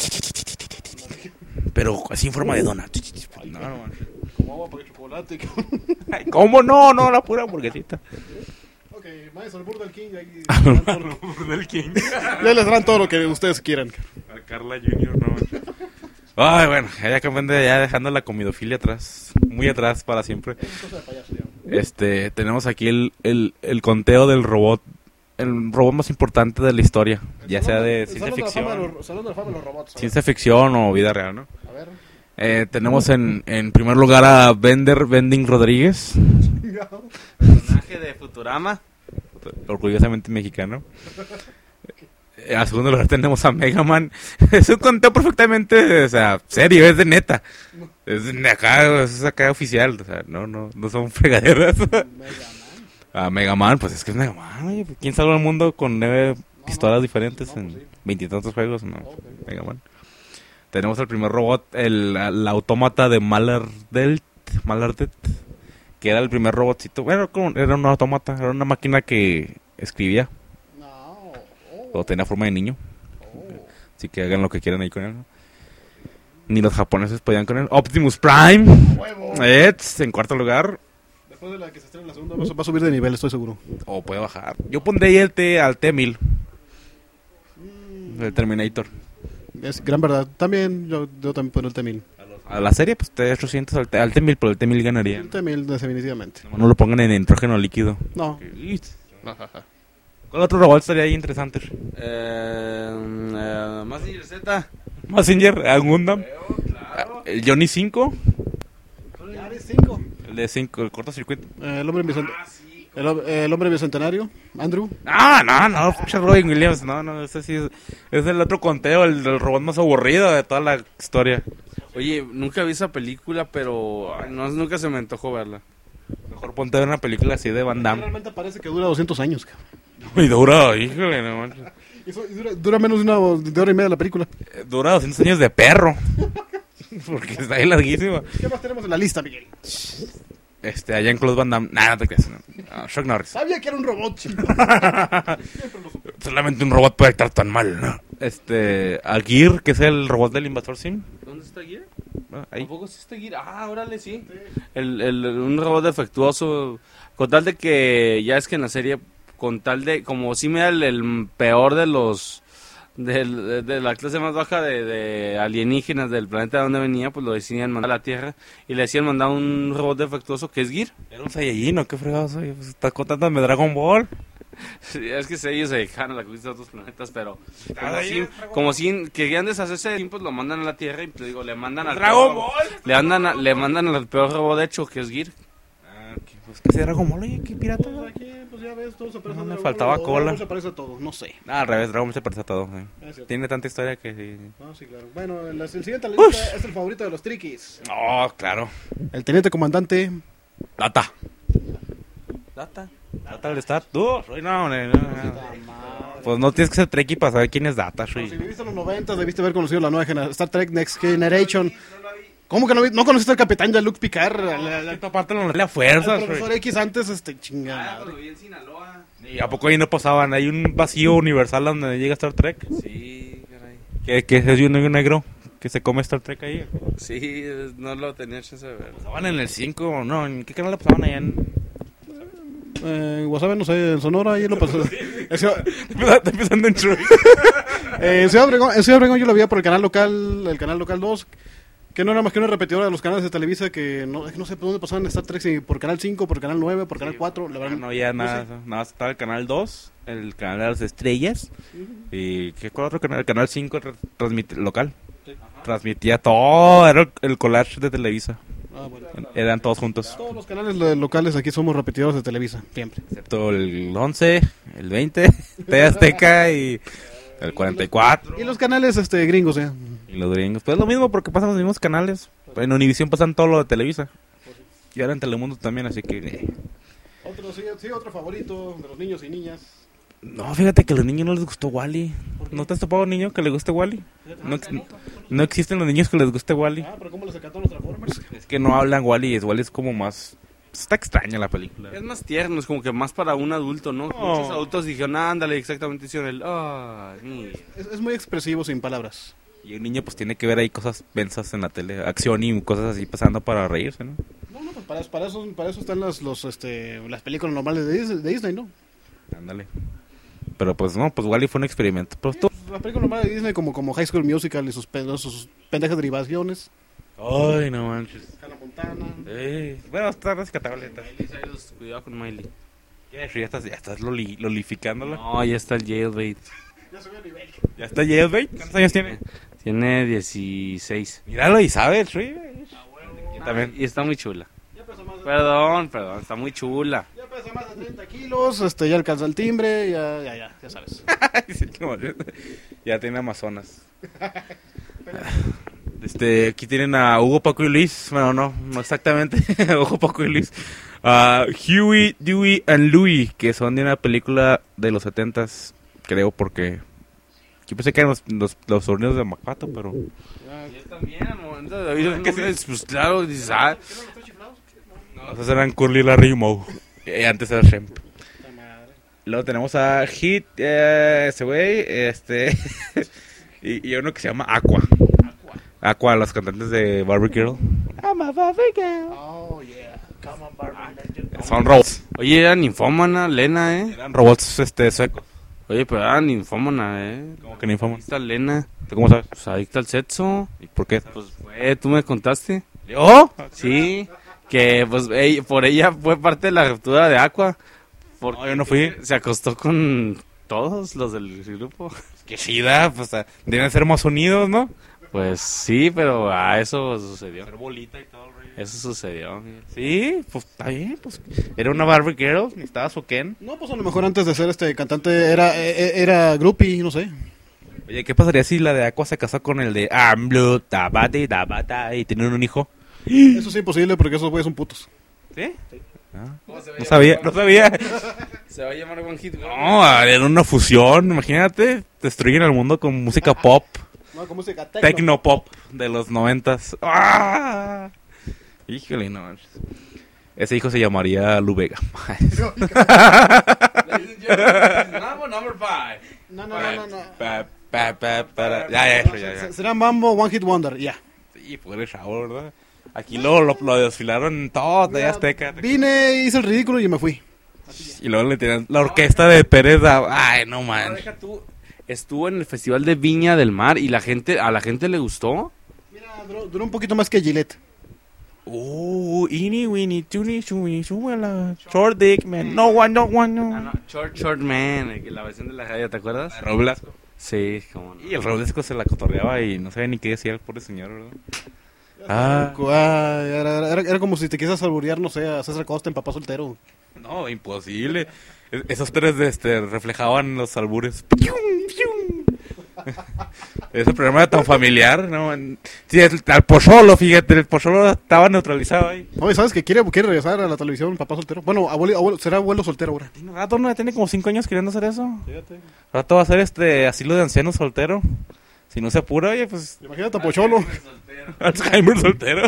Pero así en forma de dona. No, no, man. Como agua para el chocolate, cabrón. Ay, ¿cómo no? No, la pura hamburguesita. Ok, maestro, el Burger King. Ahí les darán todo lo- Del King. ya les darán todo lo que ustedes quieran. A Carla Junior, no. Ay, bueno, ya cambiando, ya dejando la comidofilia atrás. Muy atrás para siempre. Este, tenemos aquí el, el, el conteo del robot. El robot más importante de la historia. Ya sea de ciencia ficción. Salón de la fama de los robots. a ver. Ciencia ficción o vida real, ¿no? A ver. Eh, tenemos en, en primer lugar a Bender Bending Rodríguez. Personaje de Futurama. Orgullosamente mexicano. Eh, A segundo lugar tenemos a Mega Man. Es un conteo perfectamente, o sea, serio, es de neta. Es de acá, es acá oficial, o sea, no, no, no son fregaderas. A Mega Man, pues es que es Mega Man, oye, ¿quién salva al mundo con nueve pistolas diferentes en veintitantos juegos? No, Mega Man. Tenemos el primer robot, el, el autómata de Malardelt, Malardet, que era el primer robotcito. Bueno, como- era un autómata, era una máquina que escribía. No. O tenía forma de niño. Así que hagan lo que quieran ahí con él, ¿no? Ni los japoneses podían con él. Optimus Prime. Huevo. Eds, en cuarto lugar. Después de la que se estrena la segunda, va a- va a subir de nivel, estoy seguro. O puede bajar. Yo pondré ahí el T al T mil. El Terminator. Es gran verdad. También, yo, yo también pongo el T mil. A la serie, pues T ochocientos al T, al T mil, pero el T mil ganaría. El T mil, definitivamente. No lo pongan en nitrógeno líquido. No. ¿Cuál otro robot estaría ahí interesante? Eh, eh, más Z. Mazinger, a Gundam. El Johnny cinco. Ya ves, cinco. El de cinco, el cortocircuito. Eh, el hombre bicentenario. El, hom- el hombre bicentenario, Andrew. Ah, no, no, pinche Robin Williams. No, no, ese sí es, es el otro conteo, el, el robot más aburrido de toda la historia. Oye, nunca vi esa película, pero ay, no, nunca se me antojó verla. Mejor ponte a ver una película así de Van Damme. Realmente parece que dura doscientos años. cabrón. Y dura, híjole, no manches. Y so- y dura, dura menos de una de hora y media la película. Eh, Dura doscientos años de perro. Porque está ahí larguísima. ¿Qué más tenemos en la lista, Miguel? Este, allá en Claude Van Damme. Nah, no te creas. No. No, Chuck Norris. Sabía que era un robot, chico. Solamente un robot puede estar tan mal, ¿no? Este, a Gear, que es el robot del Invasor Sim. ¿Dónde está Guía? Ah, ahí. ¿Tampoco es este Gear? Ah, órale, sí. El, el, un robot defectuoso. Con tal de que, ya es que en la serie, con tal de, como si me da el, el peor de los, del- de, de la clase más baja de, de alienígenas del planeta de donde venía, pues lo decían mandar a la Tierra y le decían mandar un robot defectuoso que es Gear. Era un Saiyajin, ¿o qué fregado soy? Pues estás contándome Dragon Ball. Sí, es que ellos se dejan a la conquista de otros planetas, pero como Ah, si, como si querían deshacerse de pues lo mandan a la Tierra y te digo, le mandan al Dragon peor- Ball. le mandan a- le mandan al peor robot de hecho que es Gear. Ah, ¿qué, pues que sea Dragon Ball, oye, qué pirata. Pues aquí, pues ya ves, todo se parece No, a me Dragon faltaba Ball, o cola. Dragon Ball se parece a todo, no sé. Ah, al revés, Dragon Ball se parece a todo. eh. Es cierto. Tiene tanta historia que sí. Ah, sí, claro. Bueno, el, el siguiente en la lista es el favorito de los triquis. Oh, claro. El teniente comandante. Data. Data. Data del Star. Tú, soy no, no, no, no. Pues no tienes que ser Trekkie para saber quién es Data, Pero si soy. viviste en los noventa, debiste haber conocido la nueva generación. Star Trek Next Generation. ¿Cómo que no, vi- no conociste al capitán de Luke Picard? La, la- Esta parte no le da fuerza, el soy. profesor X antes, este, chingada. lo vi en Sinaloa. ¿Y a poco ahí no pasaban? Hay un vacío universal donde llega Star Trek. Sí, caray. Que, que es un negro que se come Star Trek ahí. Sí, no lo tenía chance de ver. Pasaban en el cinco, no, ¿en qué canal le pasaban allá en...? Eh, en Guasave, no sé, en Sonora, ahí lo pasó. En Ciudad- Está empezando en Troy. eh, en Ciudad Obregón, en Ciudad Obregón yo lo veía por el canal local, el canal local dos, que no era más que una repetidora de los canales de Televisa que no, es que no sé por dónde pasaban Star Trek, si por canal cinco, por canal nueve, por canal cuatro, la verdad. No, ya nada, sé. nada más estaba el canal dos, el canal de las estrellas, y ¿qué cuál otro canal? El canal cinco tra- transmite, local. Transmitía todo, era el, el collage de Televisa. Ah, bueno. Eran todos juntos. Todos los canales lo- locales aquí somos repetidores de Televisa, siempre. Excepto el once, el veinte, T V Azteca y el cuarenta y cuatro. Y los canales este gringos, eh. Y los gringos. Pues es lo mismo porque pasan los mismos canales. En Univision pasan todo lo de Televisa. Y ahora en Telemundo también, así que... eh. Otro, sí, sí, otro favorito de los niños y niñas. No, fíjate que a los niños no les gustó Wally. ¿No te has topado un niño que le guste Wally? No, ex- no existen los niños que les guste Wally. Ah, pero ¿cómo les encantó los Transformers? Es que no hablan Wally, es Wally es como más... Está extraña la película. Es más tierno, es como que más para un adulto, ¿no? No. Muchos adultos dijeron, ándale, exactamente, hicieron el, ah, mira. Es, es muy expresivo sin palabras. Y un niño pues tiene que ver ahí cosas pensas en la tele, acción y cosas así pasando para reírse, ¿no? No, no, pues para, eso- para eso, para eso están las, los, este, las películas normales de Dis- de Disney, ¿no? Ándale. Pero pues no, pues Wally fue un experimento. Pero tú... Las películas normales de Disney como, como High School Musical y sus, pen- sus pendejas derivaciones. Ay, no manches. Hannah Montana. Eh, bueno, está rescatable. está. Miley Cyrus, cuidado con Miley. Ya, ya estás, ya estás loli, lolificándola. No, ya está el jailbait. Ya subió el nivel. Ya está Jailbait. ¿Cuántos años tiene? Tiene dieciséis. Míralo y sabe, Shrey. Yo también. Y está muy chula. Ya pesa más de, Perdón, perdón, está muy chula. ya pesa más de treinta kilos, este, ya alcanza el timbre, ya, ya, ya, ya sabes. Sí, como- ya tiene Amazonas. Este, aquí tienen a Hugo, Paco y Luis. Bueno, no, no exactamente. Hugo, Paco y Luis. A Huey, Dewey and Louie, que son de una película de los setentas, creo, porque yo pensé que eran los, los, los sobrinos de Macato, pero Yo también, al momento de oír que pues claro, dices, ah, esos eran Curly, Larry y Moe. Y antes era Shemp. Luego tenemos a Hit, eh, ese güey, este, y, y uno que se llama Aqua. Aqua, los cantantes de Barbie Girl. I'm a Barbie Girl. Oh, yeah. Come on, Barbie. Son robots. oye, era ninfómana, Lena, ¿eh? Eran robots, este, suecos. Oye, pero era ninfómana, ¿eh? Como que ni famosos. Adicta a Lena, ¿Tú cómo sabes? pues adicta al sexo. ¿Y por qué? Pues fue, tú me contaste. ¿Yo? Sí, que pues ella- por ella fue parte de la ruptura de Aqua. Porque No, yo no fui. Se acostó con todos los del grupo. Qué chida, pues ah, deben ser más unidos, ¿no? Pues sí, pero a eso sucedió. bolita y todo, Eso sucedió. Miguel. Sí, pues está bien, pues era una Barbie Girl, necesitaba su Ken. No, pues a lo mejor antes de ser este cantante era, eh, eh, era groupie, no sé. Oye, ¿qué pasaría si la de Aqua se casó con el de I'm blue, tabate, tabata y tienen un hijo? Eso es imposible porque esos güeyes son putos. ¿Sí? Ah, no sabía, no sabía. Se va a llamar One Hit. No, era una fusión, imagínate, destruyen el mundo con música pop, No, con música tecno. tecno pop de los noventas. ¡Ah! Híjole, no manches. Ese hijo se llamaría Lu Vega. Mambo number five. No, no, no, no. no. Pa, pa, pa, para. Ya, ya, ya, ya. Se- Será Mambo One Hit Wonder, ya. Y pobre chavo, ¿verdad? Aquí lo, lo, lo desfilaron todo de Azteca. Vine, hice el ridículo y me fui. Y luego le tiran la orquesta de Pérez. A... Ay, no, man. No, deja tú. Estuvo en el Festival de Viña del Mar y la gente, a la gente le gustó. Mira, duró, duró un poquito más que Gillette. Uh, ini, winnie, tuni, shuni, shuela. Short dick, man. No one, no one, no. Ah, no, Short Short Man, el- la versión de la radio, ¿te acuerdas? Raúl Velasco. Sí, como no. Y el Raúl Velasco se la cotorreaba y no sabía ni qué decía el pobre señor, ¿verdad? Ah, Ah, era, era, era como si te quisieras alburear, no sé, a César Costa en Papá Soltero. no, imposible. Es- Esos tres este, reflejaban los albures. Pium, pium. Ese programa era tan familiar, ¿no? Sí, el- al Pocholo, fíjate, el Pocholo estaba neutralizado ahí. Oye, ¿sabes que quiere, quiere regresar a la televisión Papá Soltero? Bueno, abuelo, abuelo, será abuelo soltero ahora. Tiene rato, ¿no? Tiene como cinco años queriendo hacer eso. Fíjate. Rato va a ser este asilo de ancianos soltero. Si no se apura, oye, pues Imagínate a Pocholo. Alzheimer soltero.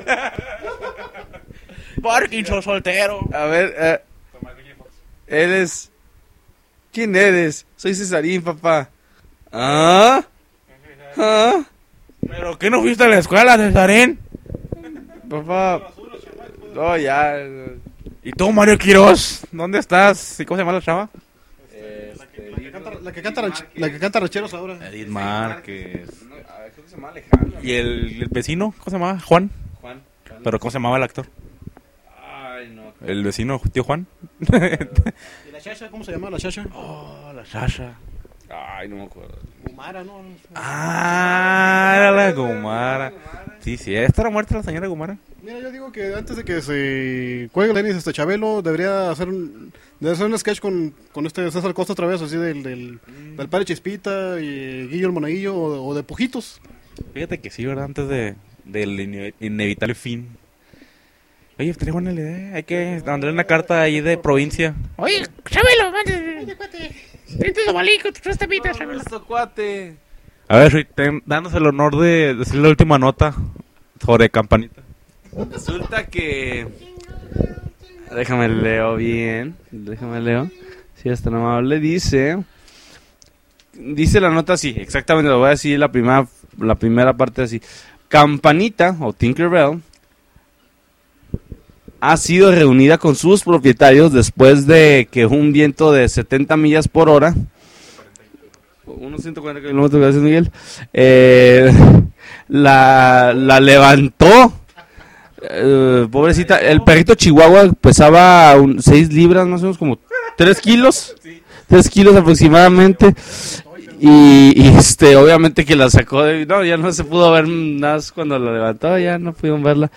Parkinson soltero. A ver, eh, eres... ¿Quién eres? Soy Cesarín, papá. ¿Ah? ¿Ah? ¿Pero qué no fuiste a la escuela, Cesarín? Papá... No, ya... ¿Y tú, Mario Quiroz? ¿Dónde estás? ¿Y cómo se llama la chava? La que canta, la que canta, ranch- la que canta rancheros ahora. Edith Márquez. No, a ver, ¿cómo se llama? Alejandro. ¿Y el, el vecino? ¿Cómo se llamaba? Juan. Juan. ¿Pero cómo se llamaba el actor? Ay, no. ¿El vecino, tío Juan? ¿Y la Shasha? ¿Cómo se llama la Shasha? Oh, la Sasha. Ay, no me acuerdo. Gumara, ¿no? No sé. Ah, era la Gomara. Sí, sí, ¿esta era muerta la señora Gomara? Mira, yo digo que antes de que se cuelgue el tenis este Chabelo, debería hacer un, debería hacer un sketch con, con este César Costa otra vez, así del, del, del padre Chispita y Guillo el Monaguillo, o, o de Pujitos. Fíjate que sí, ¿verdad? Antes de, del ine- inevitable fin. Oye, tenía buena la idea. Hay que mandarle una carta ahí de provincia. Oye, Chabelo, mándale. Vente de Balico, tu esta pita, Chabelo. Nuestro cuate. A ver, Shui, ten- danos el honor de decir la última nota sobre Campanita. Resulta que... Déjame leo bien. Déjame leo. Si es tan amable. Dice... Dice la nota así. Exactamente, lo voy a decir la primera, la primera parte así. Campanita, o Tinkerbell, ha sido reunida con sus propietarios después de que un viento de setenta millas por hora, unos ciento cuarenta kilómetros, gracias Miguel, eh, la, la levantó. Eh, pobrecita, el perrito chihuahua pesaba seis libras, más o menos como tres kilos, tres kilos aproximadamente. Y, y, este, obviamente que la sacó de... No, ya no se pudo ver nada cuando la levantó, ya no pudieron verla.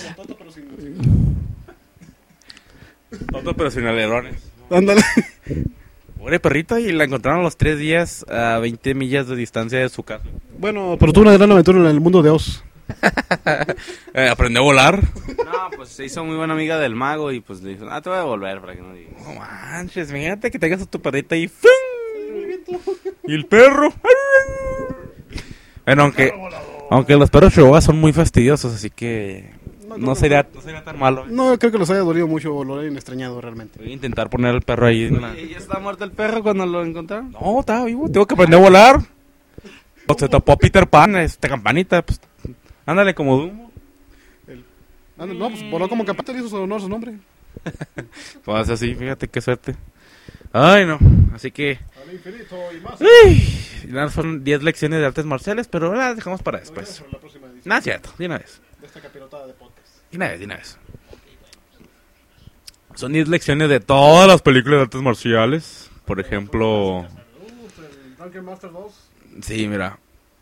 Tonto pero sin alerones. Ándale. Pobre perrito, y la encontraron a los tres días a veinte millas de distancia de su casa. Bueno, pero tuvo una gran aventura en el mundo de Oz. Eh, aprendió a volar. No, pues se hizo muy buena amiga del mago y pues le dijo, ah, te voy a devolver para que no digas. No manches, fíjate que tengas a tu perrita ahí. ¡Fum! Y el perro. Bueno, aunque, aunque los perros chihuahuas son muy fastidiosos, así que no sería, no sería tan malo. No, creo que los haya dolido mucho, lo hayan extrañado realmente. Voy a intentar poner al perro ahí. En la... ¿Y ya está muerto el perro cuando lo encontraron? No, estaba vivo, tengo que aprender a volar. Se topó Peter Pan, este Campanita, pues, ándale como Dumbo. Ándale, no, pues voló como Campanita, le hizo su honor su nombre. Pues así, fíjate qué suerte. Ay, no, así que... Al infinito y más. Uy, nada, son diez lecciones de artes marciales, pero las dejamos para después. La próxima edición Nada, cierto, de una vez. de esta capirotada de podcast. De una vez, de una vez. Son diez lecciones de todas las películas de artes marciales. Por ejemplo... El Drunken Master dos. Sí, mira.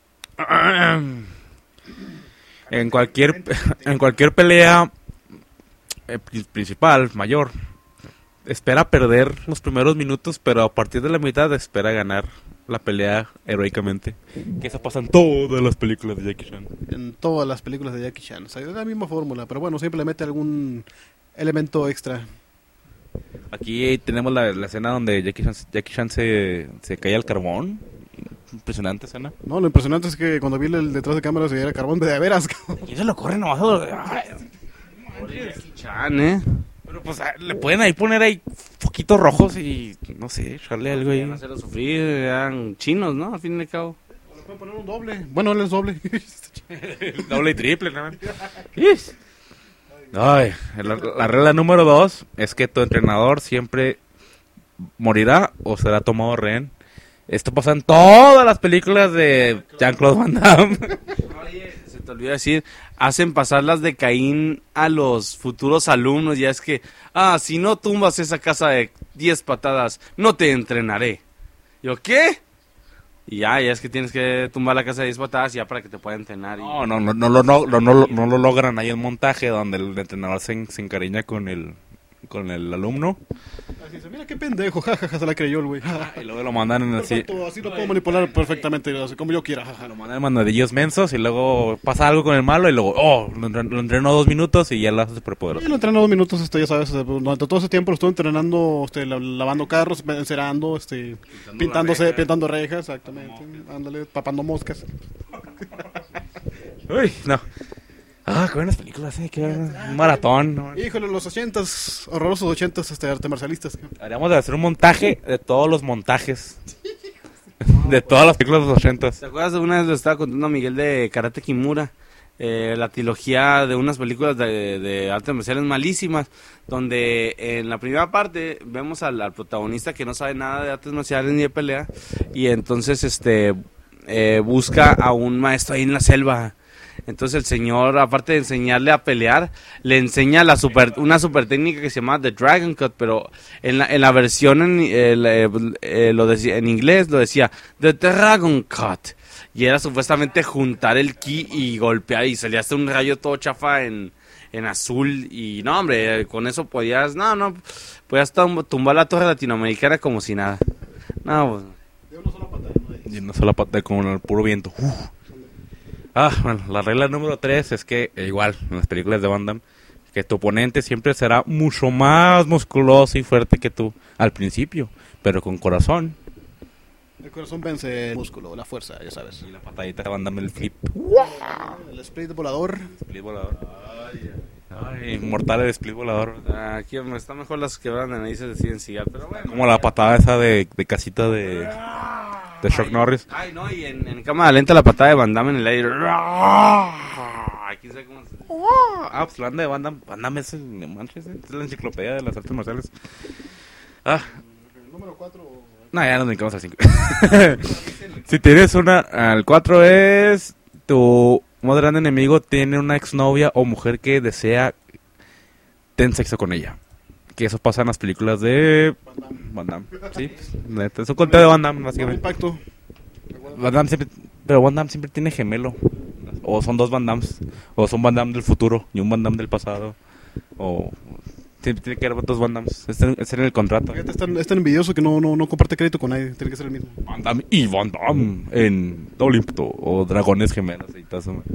En cualquier, en cualquier pelea eh, pri- principal, mayor, espera perder los primeros minutos, pero a partir de la mitad espera ganar la pelea heroicamente. Que eso pasa en todas las películas de Jackie Chan. En todas las películas de Jackie Chan. O sea, es la misma fórmula, pero bueno, siempre le mete algún elemento extra. Aquí tenemos la, la escena donde Jackie Chan, Jackie Chan se, se cae al carbón. Impresionante escena. No, lo impresionante es que cuando vi el detrás de cámara se veía carbón de veras. ¿Quién se lo corre nomás? Ay, Chan, ¿eh? pero pues ah, le pueden ahí poner ahí foquitos rojos y no sé, echarle algo ahí. Iban a hacerlo sufrir, eran chinos, ¿no? Al fin y al cabo. Puedo poner un doble. Bueno, él es doble. Doble y triple, ¿no? Ay, la, la regla número dos es que tu entrenador siempre morirá o será tomado rehén. Esto pasa en todas las películas de Jean-Claude Van Damme. Oye, se te olvidó decir, hacen pasar las de Caín a los futuros alumnos. Ya es que, ah, si no tumbas esa casa de diez patadas, no te entrenaré. ¿Yo qué? Y ya, ya es que tienes que tumbar la casa de diez patadas ya para que te pueda entrenar. Y... No, no, no, no, no, no, no, no, no lo logran. Hay un montaje donde el entrenador se, se encariña con el, con el alumno. Así dice, mira qué pendejo, jajaja, se la creyó el güey. Y luego lo mandan en así. Perfecto, así lo puedo manipular perfectamente, así como yo quiera. Jaja. Lo mandan en mandadillos mensos y luego pasa algo con el malo y luego, oh, lo, entren- lo entrenó dos minutos y ya lo hace superpoderoso. Y lo entrenó dos minutos, este, ya sabes, este, durante todo ese tiempo lo estuve entrenando, este, la- lavando carros, encerando, este, pintándose, rejas. pintando rejas, exactamente, ándale, papando moscas. Uy, no. Ah, qué buenas películas, eh, qué buenas- un maratón. ¿No? Híjole, los ochentas, horrorosos ochentas, este, arte marcialistas. Haríamos de hacer un montaje de todos los montajes. De todas las películas de los ochentas. ¿Te acuerdas de una vez le estaba contando a Miguel de Karate Kimura? Eh, la trilogía de unas películas de, de artes marciales malísimas, donde en la primera parte vemos al, al protagonista que no sabe nada de artes marciales ni de pelea, y entonces este eh, busca a un maestro ahí en la selva. Entonces el señor, aparte de enseñarle a pelear, le enseña la super, una super técnica que se llama The Dragon Cut, pero en la, en la versión en, eh, eh, eh, lo decía, en inglés lo decía The Dragon Cut, y era supuestamente juntar el ki y golpear, y salía hasta un rayo todo chafa en, en azul, y no hombre, con eso podías, no, no, podías tum- tumbar la torre latinoamericana como si nada. No, pues, Y una sola pata con el puro viento. Uf. Ah, bueno, la regla número tres es que, eh, igual, en las películas de Van Damme, que tu oponente siempre será mucho más musculoso y fuerte que tú al principio, pero con corazón. El corazón vence el músculo, la fuerza, ya sabes. Y la patadita de Van Damme, el flip. El split volador. Split volador. Ay, mortal el split volador. aquí hombre, está mejor las quebradas de narices de Steven Seagal, pero bueno. Como la patada esa de, de casita de, de Chuck Norris. Ay, no, y en, en cámara lenta la patada de Van Damme en el aire. Aquí sé cómo se... Ah, pues la banda de Van Damme. Van Damme es, el, no manches, es la enciclopedia de las artes marciales. Ah, Número cuatro. no, ya nos brincamos al cinco. Si tienes una, al cuatro es tu más grande enemigo tiene una exnovia o mujer que desea tener sexo con ella. Que eso pasa en las películas de Van Damme. Sí, pues, neta, es un conteo de Van Damme, básicamente. Impacto. Van Damme siempre, pero Van Damme siempre tiene gemelo. O son dos Van Dammes. O son Van Damme del futuro y un Van Damme del pasado. O siempre tiene que haber dos Van Dammes. Es en, es en el contrato. Fíjate, es tan, es tan envidioso que no, no, no comparte crédito con nadie. Tiene que ser el mismo. Van Damme y Van Damme en Doble Ímpetu o Dragones Gemelos y todo eso.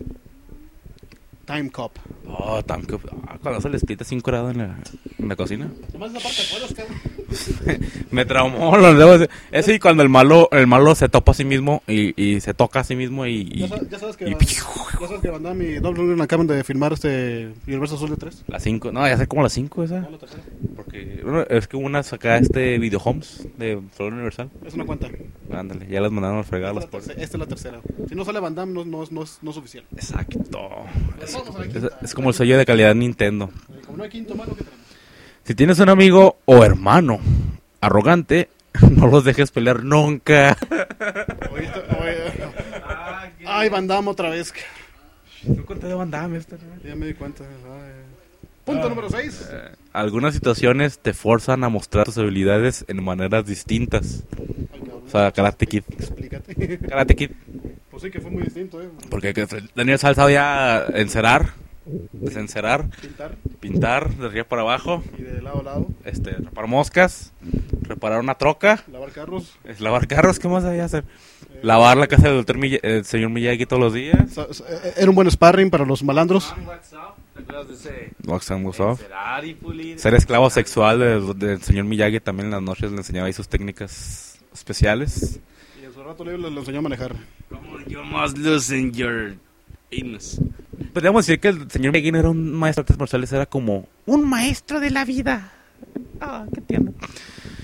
Time Cop. Oh, Time Cop. Ah, cuando se les pita cinco grados en la, en la cocina. Nomás esa parte, ¿te acuerdas, cabrón? Me traumó, lo debo decir. Es y cuando el malo, el malo se topa a sí mismo y, y se toca a sí mismo y... y Ya, sabes, ya sabes que, y- ya sabes que Van Damme y Dolph Lundgren acaban de filmar este Universo Azul de tres. las cinco, no, ya sé como las cinco esa. No, la tercera. Porque bueno, es que una saca este Video Homes de Flor Universal. Es una cuenta. Ándale, ya las mandaron a fregar Esta las es la pobres. tercera- esta es la tercera. Si no sale Van Damme, no, no, es- no, es, no es oficial. Exacto. Es, Vamos a la es- quinta. es como el sello de calidad Nintendo. Eh, Como no hay quinto malo, ¿qué tenemos? Si tienes un amigo o hermano arrogante, no los dejes pelear nunca. Oye, esto- oye. Ay, Van Damme otra vez. No conté de Van Damme esta, ¿no? Ya me di cuenta. Ay. Punto número seis. Algunas situaciones te forzan a mostrar tus habilidades en maneras distintas. O sea, Karate Kid. Explícate. Karate Kid. Pues sí, que fue muy distinto, ¿eh? Porque que- Daniel Sal sabía encerar, desencerar, Pintar pintar de arriba para abajo, y de lado a lado. este, reparar moscas, reparar una troca, Lavar carros. es lavar carros, ¿qué más sabía hacer? Lavar la casa del doctor Miya- el señor Miyagi todos los días. Sa- sa- eh, Era un buen sparring para los malandros. ¿Te acuerdas de ese? Wax and wax off. Encerar y pulir. Ser esclavo sexual del, del señor Miyagi también en las noches le enseñaba ahí sus técnicas especiales. Y en su rato libre le enseñó a manejar. Como you must loosen your anus. Podríamos decir que el señor Miyagi no era un maestro de artes marciales, era como Un maestro de la vida. Ah, qué tierno.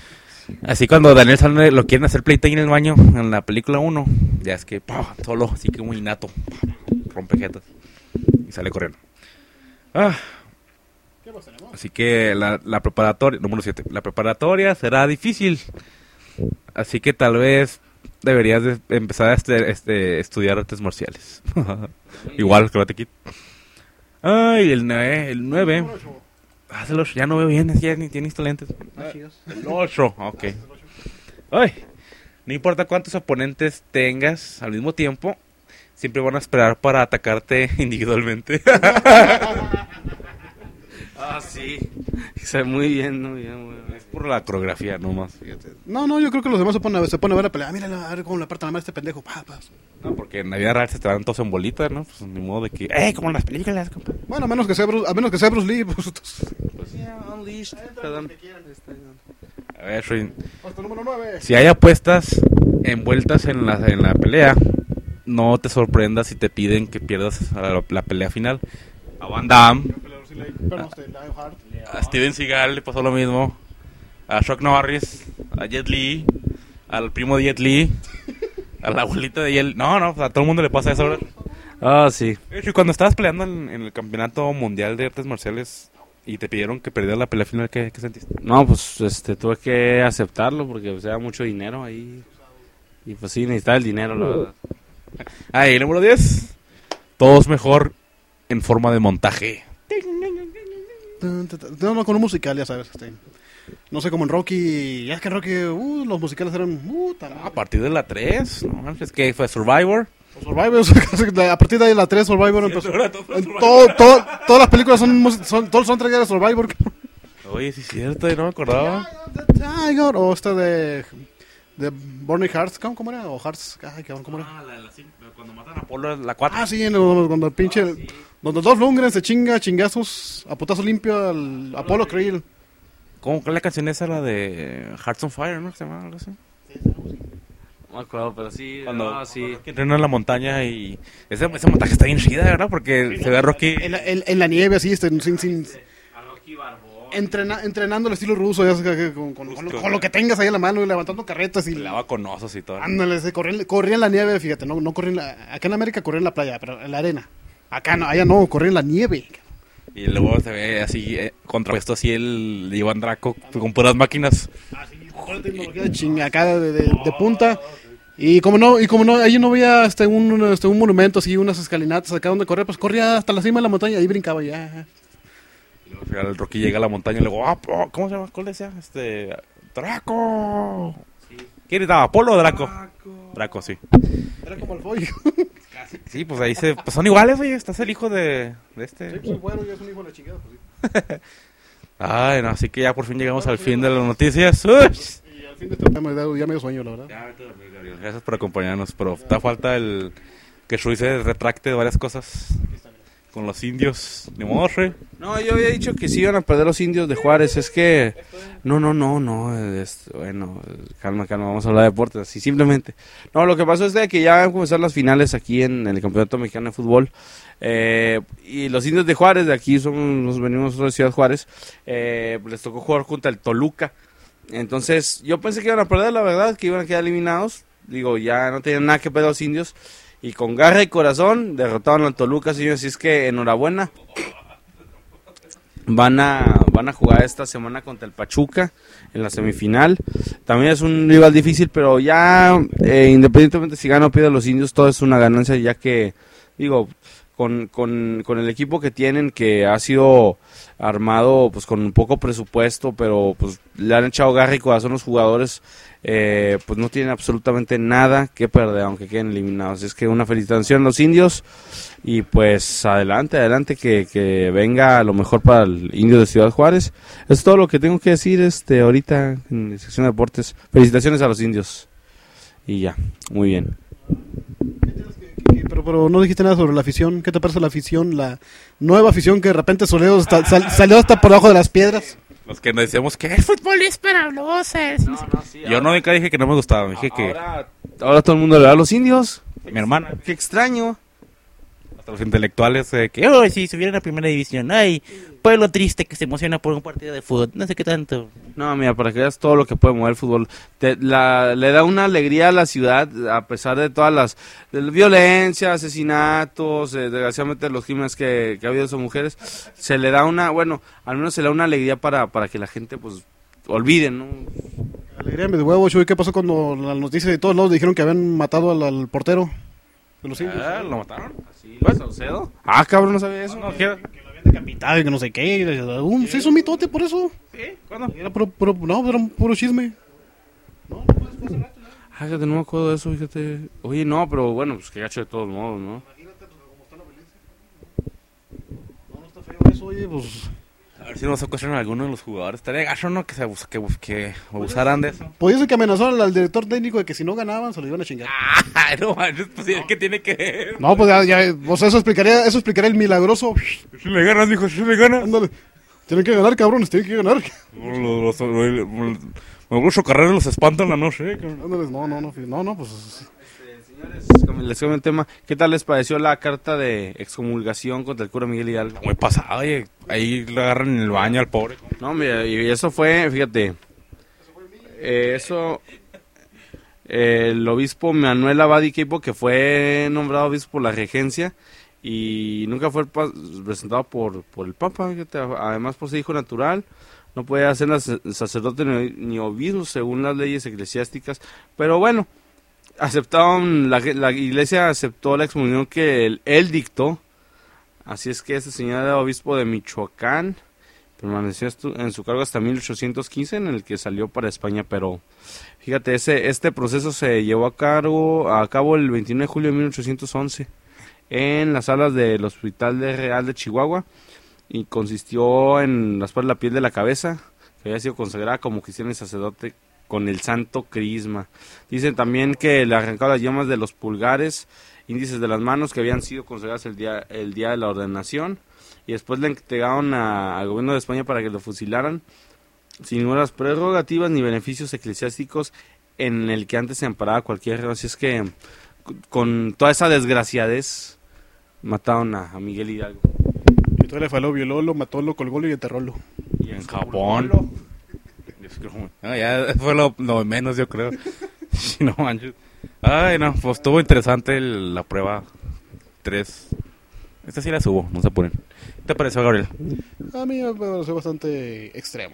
Así cuando Daniel San lo quieren hacer playtime en el baño, en la película uno, ya es que, ¡pah! Solo, así que muy nato, rompe jetas y sale corriendo. Ah. Así que la, la preparatoria, número siete, la preparatoria será difícil. Así que tal vez deberías de empezar a este, este, estudiar artes marciales. Igual, Karate Kid. Ay, el nueve, el nueve. Ah, el ocho, ya no veo bien, ya ni tienes lentes. El ocho, ok. Ay, no importa cuántos oponentes tengas al mismo tiempo, siempre van a esperar para atacarte individualmente. Ah, sí. Está muy bien, muy bien, muy bien. Es por la coreografía nomás, fíjate. No, no, yo creo que los demás se ponen a, se ponen a ver la pelea. Ah, mira, a ver cómo le aparta la madre a este pendejo. Pa, pa. No, porque en la vida real se te van todos en bolita, ¿no? Pues ni modo de que, ¡eh! Como en las películas, compa. Bueno, a menos que sea Bruce, a menos que sea Bruce Lee. Pues, Pues ya, Unleashed. Perdón. A ver, Shin, hasta el número nueve. si hay apuestas envueltas en la, en la pelea, no te sorprendas si te piden que pierdas la, la pelea final. A Van Damme, a Steven Seagal le pasó lo mismo, a Chuck Norris, a Jet Li, al primo de Jet Li, a la abuelita de Jet. No, no, a todo el mundo le pasa eso, ¿verdad? Ah, sí. Y cuando estabas peleando en, en el campeonato mundial de artes marciales y te pidieron que perdieras la pelea final, ¿qué, qué sentiste? No, pues este, tuve que aceptarlo porque pues, era mucho dinero ahí. Y pues sí, necesitaba el dinero, la verdad. Ah, y el número diez, todo es mejor en forma de montaje. No, no, con un musical, ya sabes. Este, no sé, como en Rocky. Ya es que en Rocky, uh, los musicales eran. Uh, A partir de la tres, no, es que fue Survivor. Survivor, a partir de ahí la tres Survivor empezó. En todo, todo, todas las películas son, son todos son de Survivor. Oye, sí es cierto, yo no me acordaba. Tiger, o esta de de Burning Hearts, ¿cómo, cómo era? O Hearts, ay, ¿cómo era? Ah, la, la, cuando matan a Apolo, la cuatro. Ah, sí, en el, cuando el pinche, ah, sí. Donde Dolph Lundgren se chinga chingazos a putazo limpio al Apollo Creed. ¿Cómo que la canción esa, la de Hearts on Fire, no? ¿Se llama algo así? Sí, no me acuerdo, pero sí. Cuando, no, sí. Rocky entrena en la montaña y ese, ese montaje está bien chida, ¿verdad? Porque sí, se ve a Rocky en la, en, en la nieve, así, este, sin, sin, a Rocky Barbón. Entrena, entrenando el estilo ruso, ya sabes, con, con, con, lo, con lo que tengas ahí en la mano, y levantando carretas y lava con osos y todo. Ándale, se corría, corría en la nieve, fíjate, no, no corría en la, acá en América corría en la playa, pero en la arena. Acá no, allá no, corría en la nieve. Y luego se ve así, eh, contrapuesto así el Iván Draco con puras máquinas. Ah, sí, con tecnología de chinga, acá de, de, de punta. Y como no, y como no, ahí no había este, un, este, un monumento así, unas escalinatas acá donde corría, pues corría hasta la cima de la montaña y ahí brincaba ya. Y luego al final el Rocky llega a la montaña y luego, ah, ¿cómo se llama? ¿Cuál decía? Este, Draco. Sí. ¿Quién estaba? ¿Apolo o Draco? Draco, Draco sí. Draco Malfoy. Sí, pues ahí se, pues son iguales, oye, estás el hijo de, de este. Sí, pues bueno, ya es un hijo de la chingada, pues sí. Ay, no, así que ya por fin llegamos al fin de las noticias. Uy. Y al fin de este tema ya me dio sueño, la verdad. Ya, Gabriel, gracias por acompañarnos, pero da falta el que Shui se retracte de varias cosas con los indios de Morre. No, yo había dicho que sí iban a perder los indios de Juárez, es que no, no, no, no, es, bueno, calma, calma, vamos a hablar de deportes, así simplemente. No, lo que pasó es de que ya van a comenzar las finales aquí en, en el Campeonato Mexicano de Fútbol, eh, y los indios de Juárez, de aquí son, nos venimos de Ciudad Juárez, eh, les tocó jugar contra el Toluca. Entonces, yo pensé que iban a perder, la verdad, que iban a quedar eliminados. Digo, ya no tenían nada que perder los indios. Y con garra y corazón derrotaron al Toluca, señores. Así es que enhorabuena. Van a, van a jugar esta semana contra el Pachuca en la semifinal. También es un rival difícil, pero ya, eh, independientemente si gana o pierde los indios, todo es una ganancia, ya que, digo, con, con, con el equipo que tienen, que ha sido armado pues con un poco presupuesto, pero pues le han echado garra y corazón los jugadores, eh, pues no tienen absolutamente nada que perder, aunque queden eliminados. Es que una felicitación a los indios y pues adelante, adelante, que, que venga lo mejor para el indio de Ciudad Juárez. Es todo lo que tengo que decir este ahorita en la sección de deportes. Felicitaciones a los indios y ya, muy bien. Pero, pero no dijiste nada sobre la afición. ¿Qué te parece la afición? La nueva afición que de repente Soledo está, sal, salió hasta por debajo de las piedras. Los que nos decíamos que el fútbol es para losas. No, no, sí, yo no nunca dije que no me gustaba, dije que ahora, ahora todo el mundo le da a los indios. Mi hermana. Qué extraño. Hasta los intelectuales eh, que, oh, sí, subieron a primera división. Ay, pueblo triste que se emociona por un partido de fútbol. No sé qué tanto. No, mira, para que veas todo lo que puede mover el fútbol. Te, la, le da una alegría a la ciudad, a pesar de todas las de la violencia, asesinatos, eh, desgraciadamente los crímenes que, que ha habido son mujeres. Se le da una, bueno, al menos se le da una alegría para, para que la gente, pues, olvide, ¿no? Alegría de huevo, Chuy. ¿Qué pasó cuando las noticias de todos lados dijeron que habían matado al, al portero de los indios? Ah, ¿lo mataron? ¿Sí? ¿Saucedo? Ah, cabrón, no sabía eso. No, no, ¿qué? Que lo habían decapitado y que no sé qué. y de- un- Se hizo un mitote por eso. ¿Sí? ¿Cuándo? Era puro, puro- no, era un puro chisme. Ah, fíjate, no me acuerdo de eso, fíjate. Oye, no, pero bueno, pues que gacho de todos modos, ¿no? No, no está feo eso, oye, pues... A ver si nos secuestran a alguno de los jugadores. Estaría gacho, ¿no? Que se abus- que, que abusaran de eso. Pues dice que amenazaron al director técnico de que si no ganaban se lo iban a chingar. Ah, no manches, pues sí, ¿qué tiene que ver? No, pues ya, ya pues eso explicaría, eso explicaría el milagroso. Si le ganas, mijo, si le ganas. Ándale. Tienen que ganar, cabrones, tienen que ganar. Los, los, los, me gusta carreras los espantan la noche, ¿eh? Ándale, no, no, no, no, no, pues... Señores, como les cambio el tema, ¿qué tal les pareció la carta de excomulgación contra el cura Miguel Hidalgo? Muy pasado, oye. Ahí le agarran en el baño al pobre. No, mira, y eso fue, fíjate, eh, eso, eh, el obispo Manuel Abadi Queipo, que fue nombrado obispo por la regencia y nunca fue pa- presentado por, por el Papa, fíjate, además por ser hijo natural, no puede ser sacerdote ni, ni obispo según las leyes eclesiásticas, pero bueno, aceptaron, la, la iglesia aceptó la excomunión que él, él dictó, así es que este señor era obispo de Michoacán, permaneció estu- en su cargo hasta mil ochocientos quince, en el que salió para España, pero fíjate, ese este proceso se llevó a cabo, a cabo el veintiuno de julio de mil ochocientos once en las salas del Hospital de Real de Chihuahua y consistió en raspar la piel de la cabeza, que había sido consagrada como cristiano y sacerdote con el santo crisma. Dicen también que le arrancaron las llamas de los pulgares, índices de las manos que habían sido consagradas el día, el día de la ordenación, y después le entregaron a- al gobierno de España para que lo fusilaran, sin ninguna prerrogativas ni beneficios eclesiásticos en el que antes se amparaba cualquier reo. Así es que c- con toda esa desgraciadez mataron a, a Miguel Hidalgo. Y todavía le faló, violólo, matólo, colgólo y enterrólo. Y en Japón. Dios, creo, no, ya fue lo, lo menos, yo creo. Sí, no manches. Ay, no, pues estuvo interesante el- la prueba tres. Esta sí la subo, no se apuren. ¿Qué te pareció, Gabriel? A mí me pareció bastante extremo.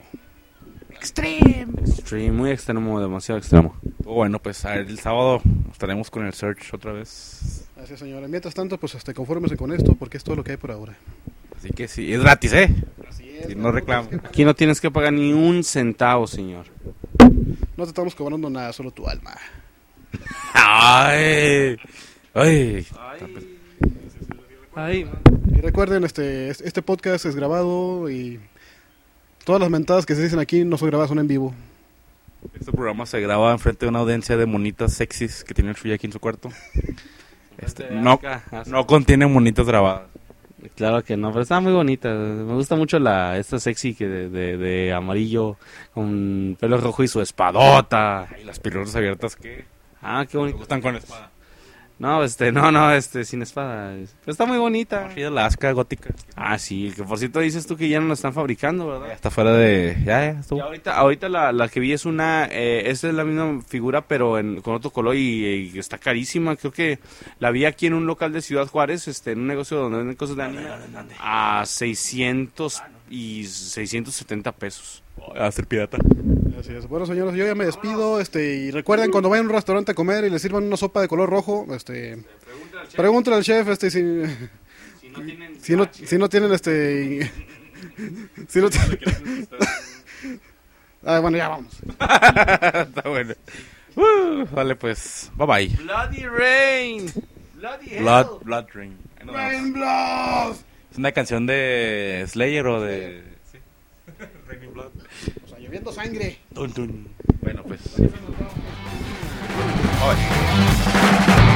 Extreme, muy extremo, demasiado extremo. Oh, bueno, pues a ver, el sábado estaremos con el search otra vez. Así es, señora. Mientras tanto, pues hasta confórmese con esto, porque es todo lo que hay por ahora. Así que sí, es gratis, ¿eh? Así es. Si no reclamo. Aquí no tienes que pagar ni un centavo, señor. No te estamos cobrando nada, solo tu alma. Ay, ay. Ay, Y recuerden, este, este podcast es grabado y todas las mentadas que se dicen aquí no son grabadas, son en vivo. Este programa se graba enfrente de una audiencia de monitas sexys que tiene el Chuy aquí en su cuarto. Este, no, no contiene monitas grabadas. Claro que no, pero está muy bonita. Me gusta mucho la esta sexy que de, de, de amarillo con pelo rojo y su espadota. Y las pirulas abiertas que Ah, qué me bonito. gustan con espada. No, este, no, no, este, sin espada. Pero está muy bonita. Así de la asca gótica. Ah, sí, que por cierto dices tú que ya no la están fabricando, Ya ¿verdad? está fuera de... Ya, ya, estuvo. Y ahorita, ahorita la, la que vi es una, eh, esta es la misma figura pero en, con otro color y, y está carísima. Creo que la vi aquí en un local de Ciudad Juárez, este, en un negocio donde venden cosas de anime, a seiscientos y seiscientos setenta pesos. A ser pirata. Así es. Bueno, señores, yo ya me despido. Este, y recuerden, cuando vayan a un restaurante a comer y les sirvan una sopa de color rojo, este, pregúntale al chef, este, si, Si no tienen, si no, si no tienen, este, si no tienen... Ah, bueno, ya vamos. Está bueno. Uh, vale, pues. Bye bye. Bloody Rain. Bloody Hell. Blood, Blood Rain. Ahí nos vemos. Rain Blood. Es una canción de Slayer o de... Sí. Raining Blood. O sea, lloviendo sangre. Dun, dun. Bueno, pues. Bye.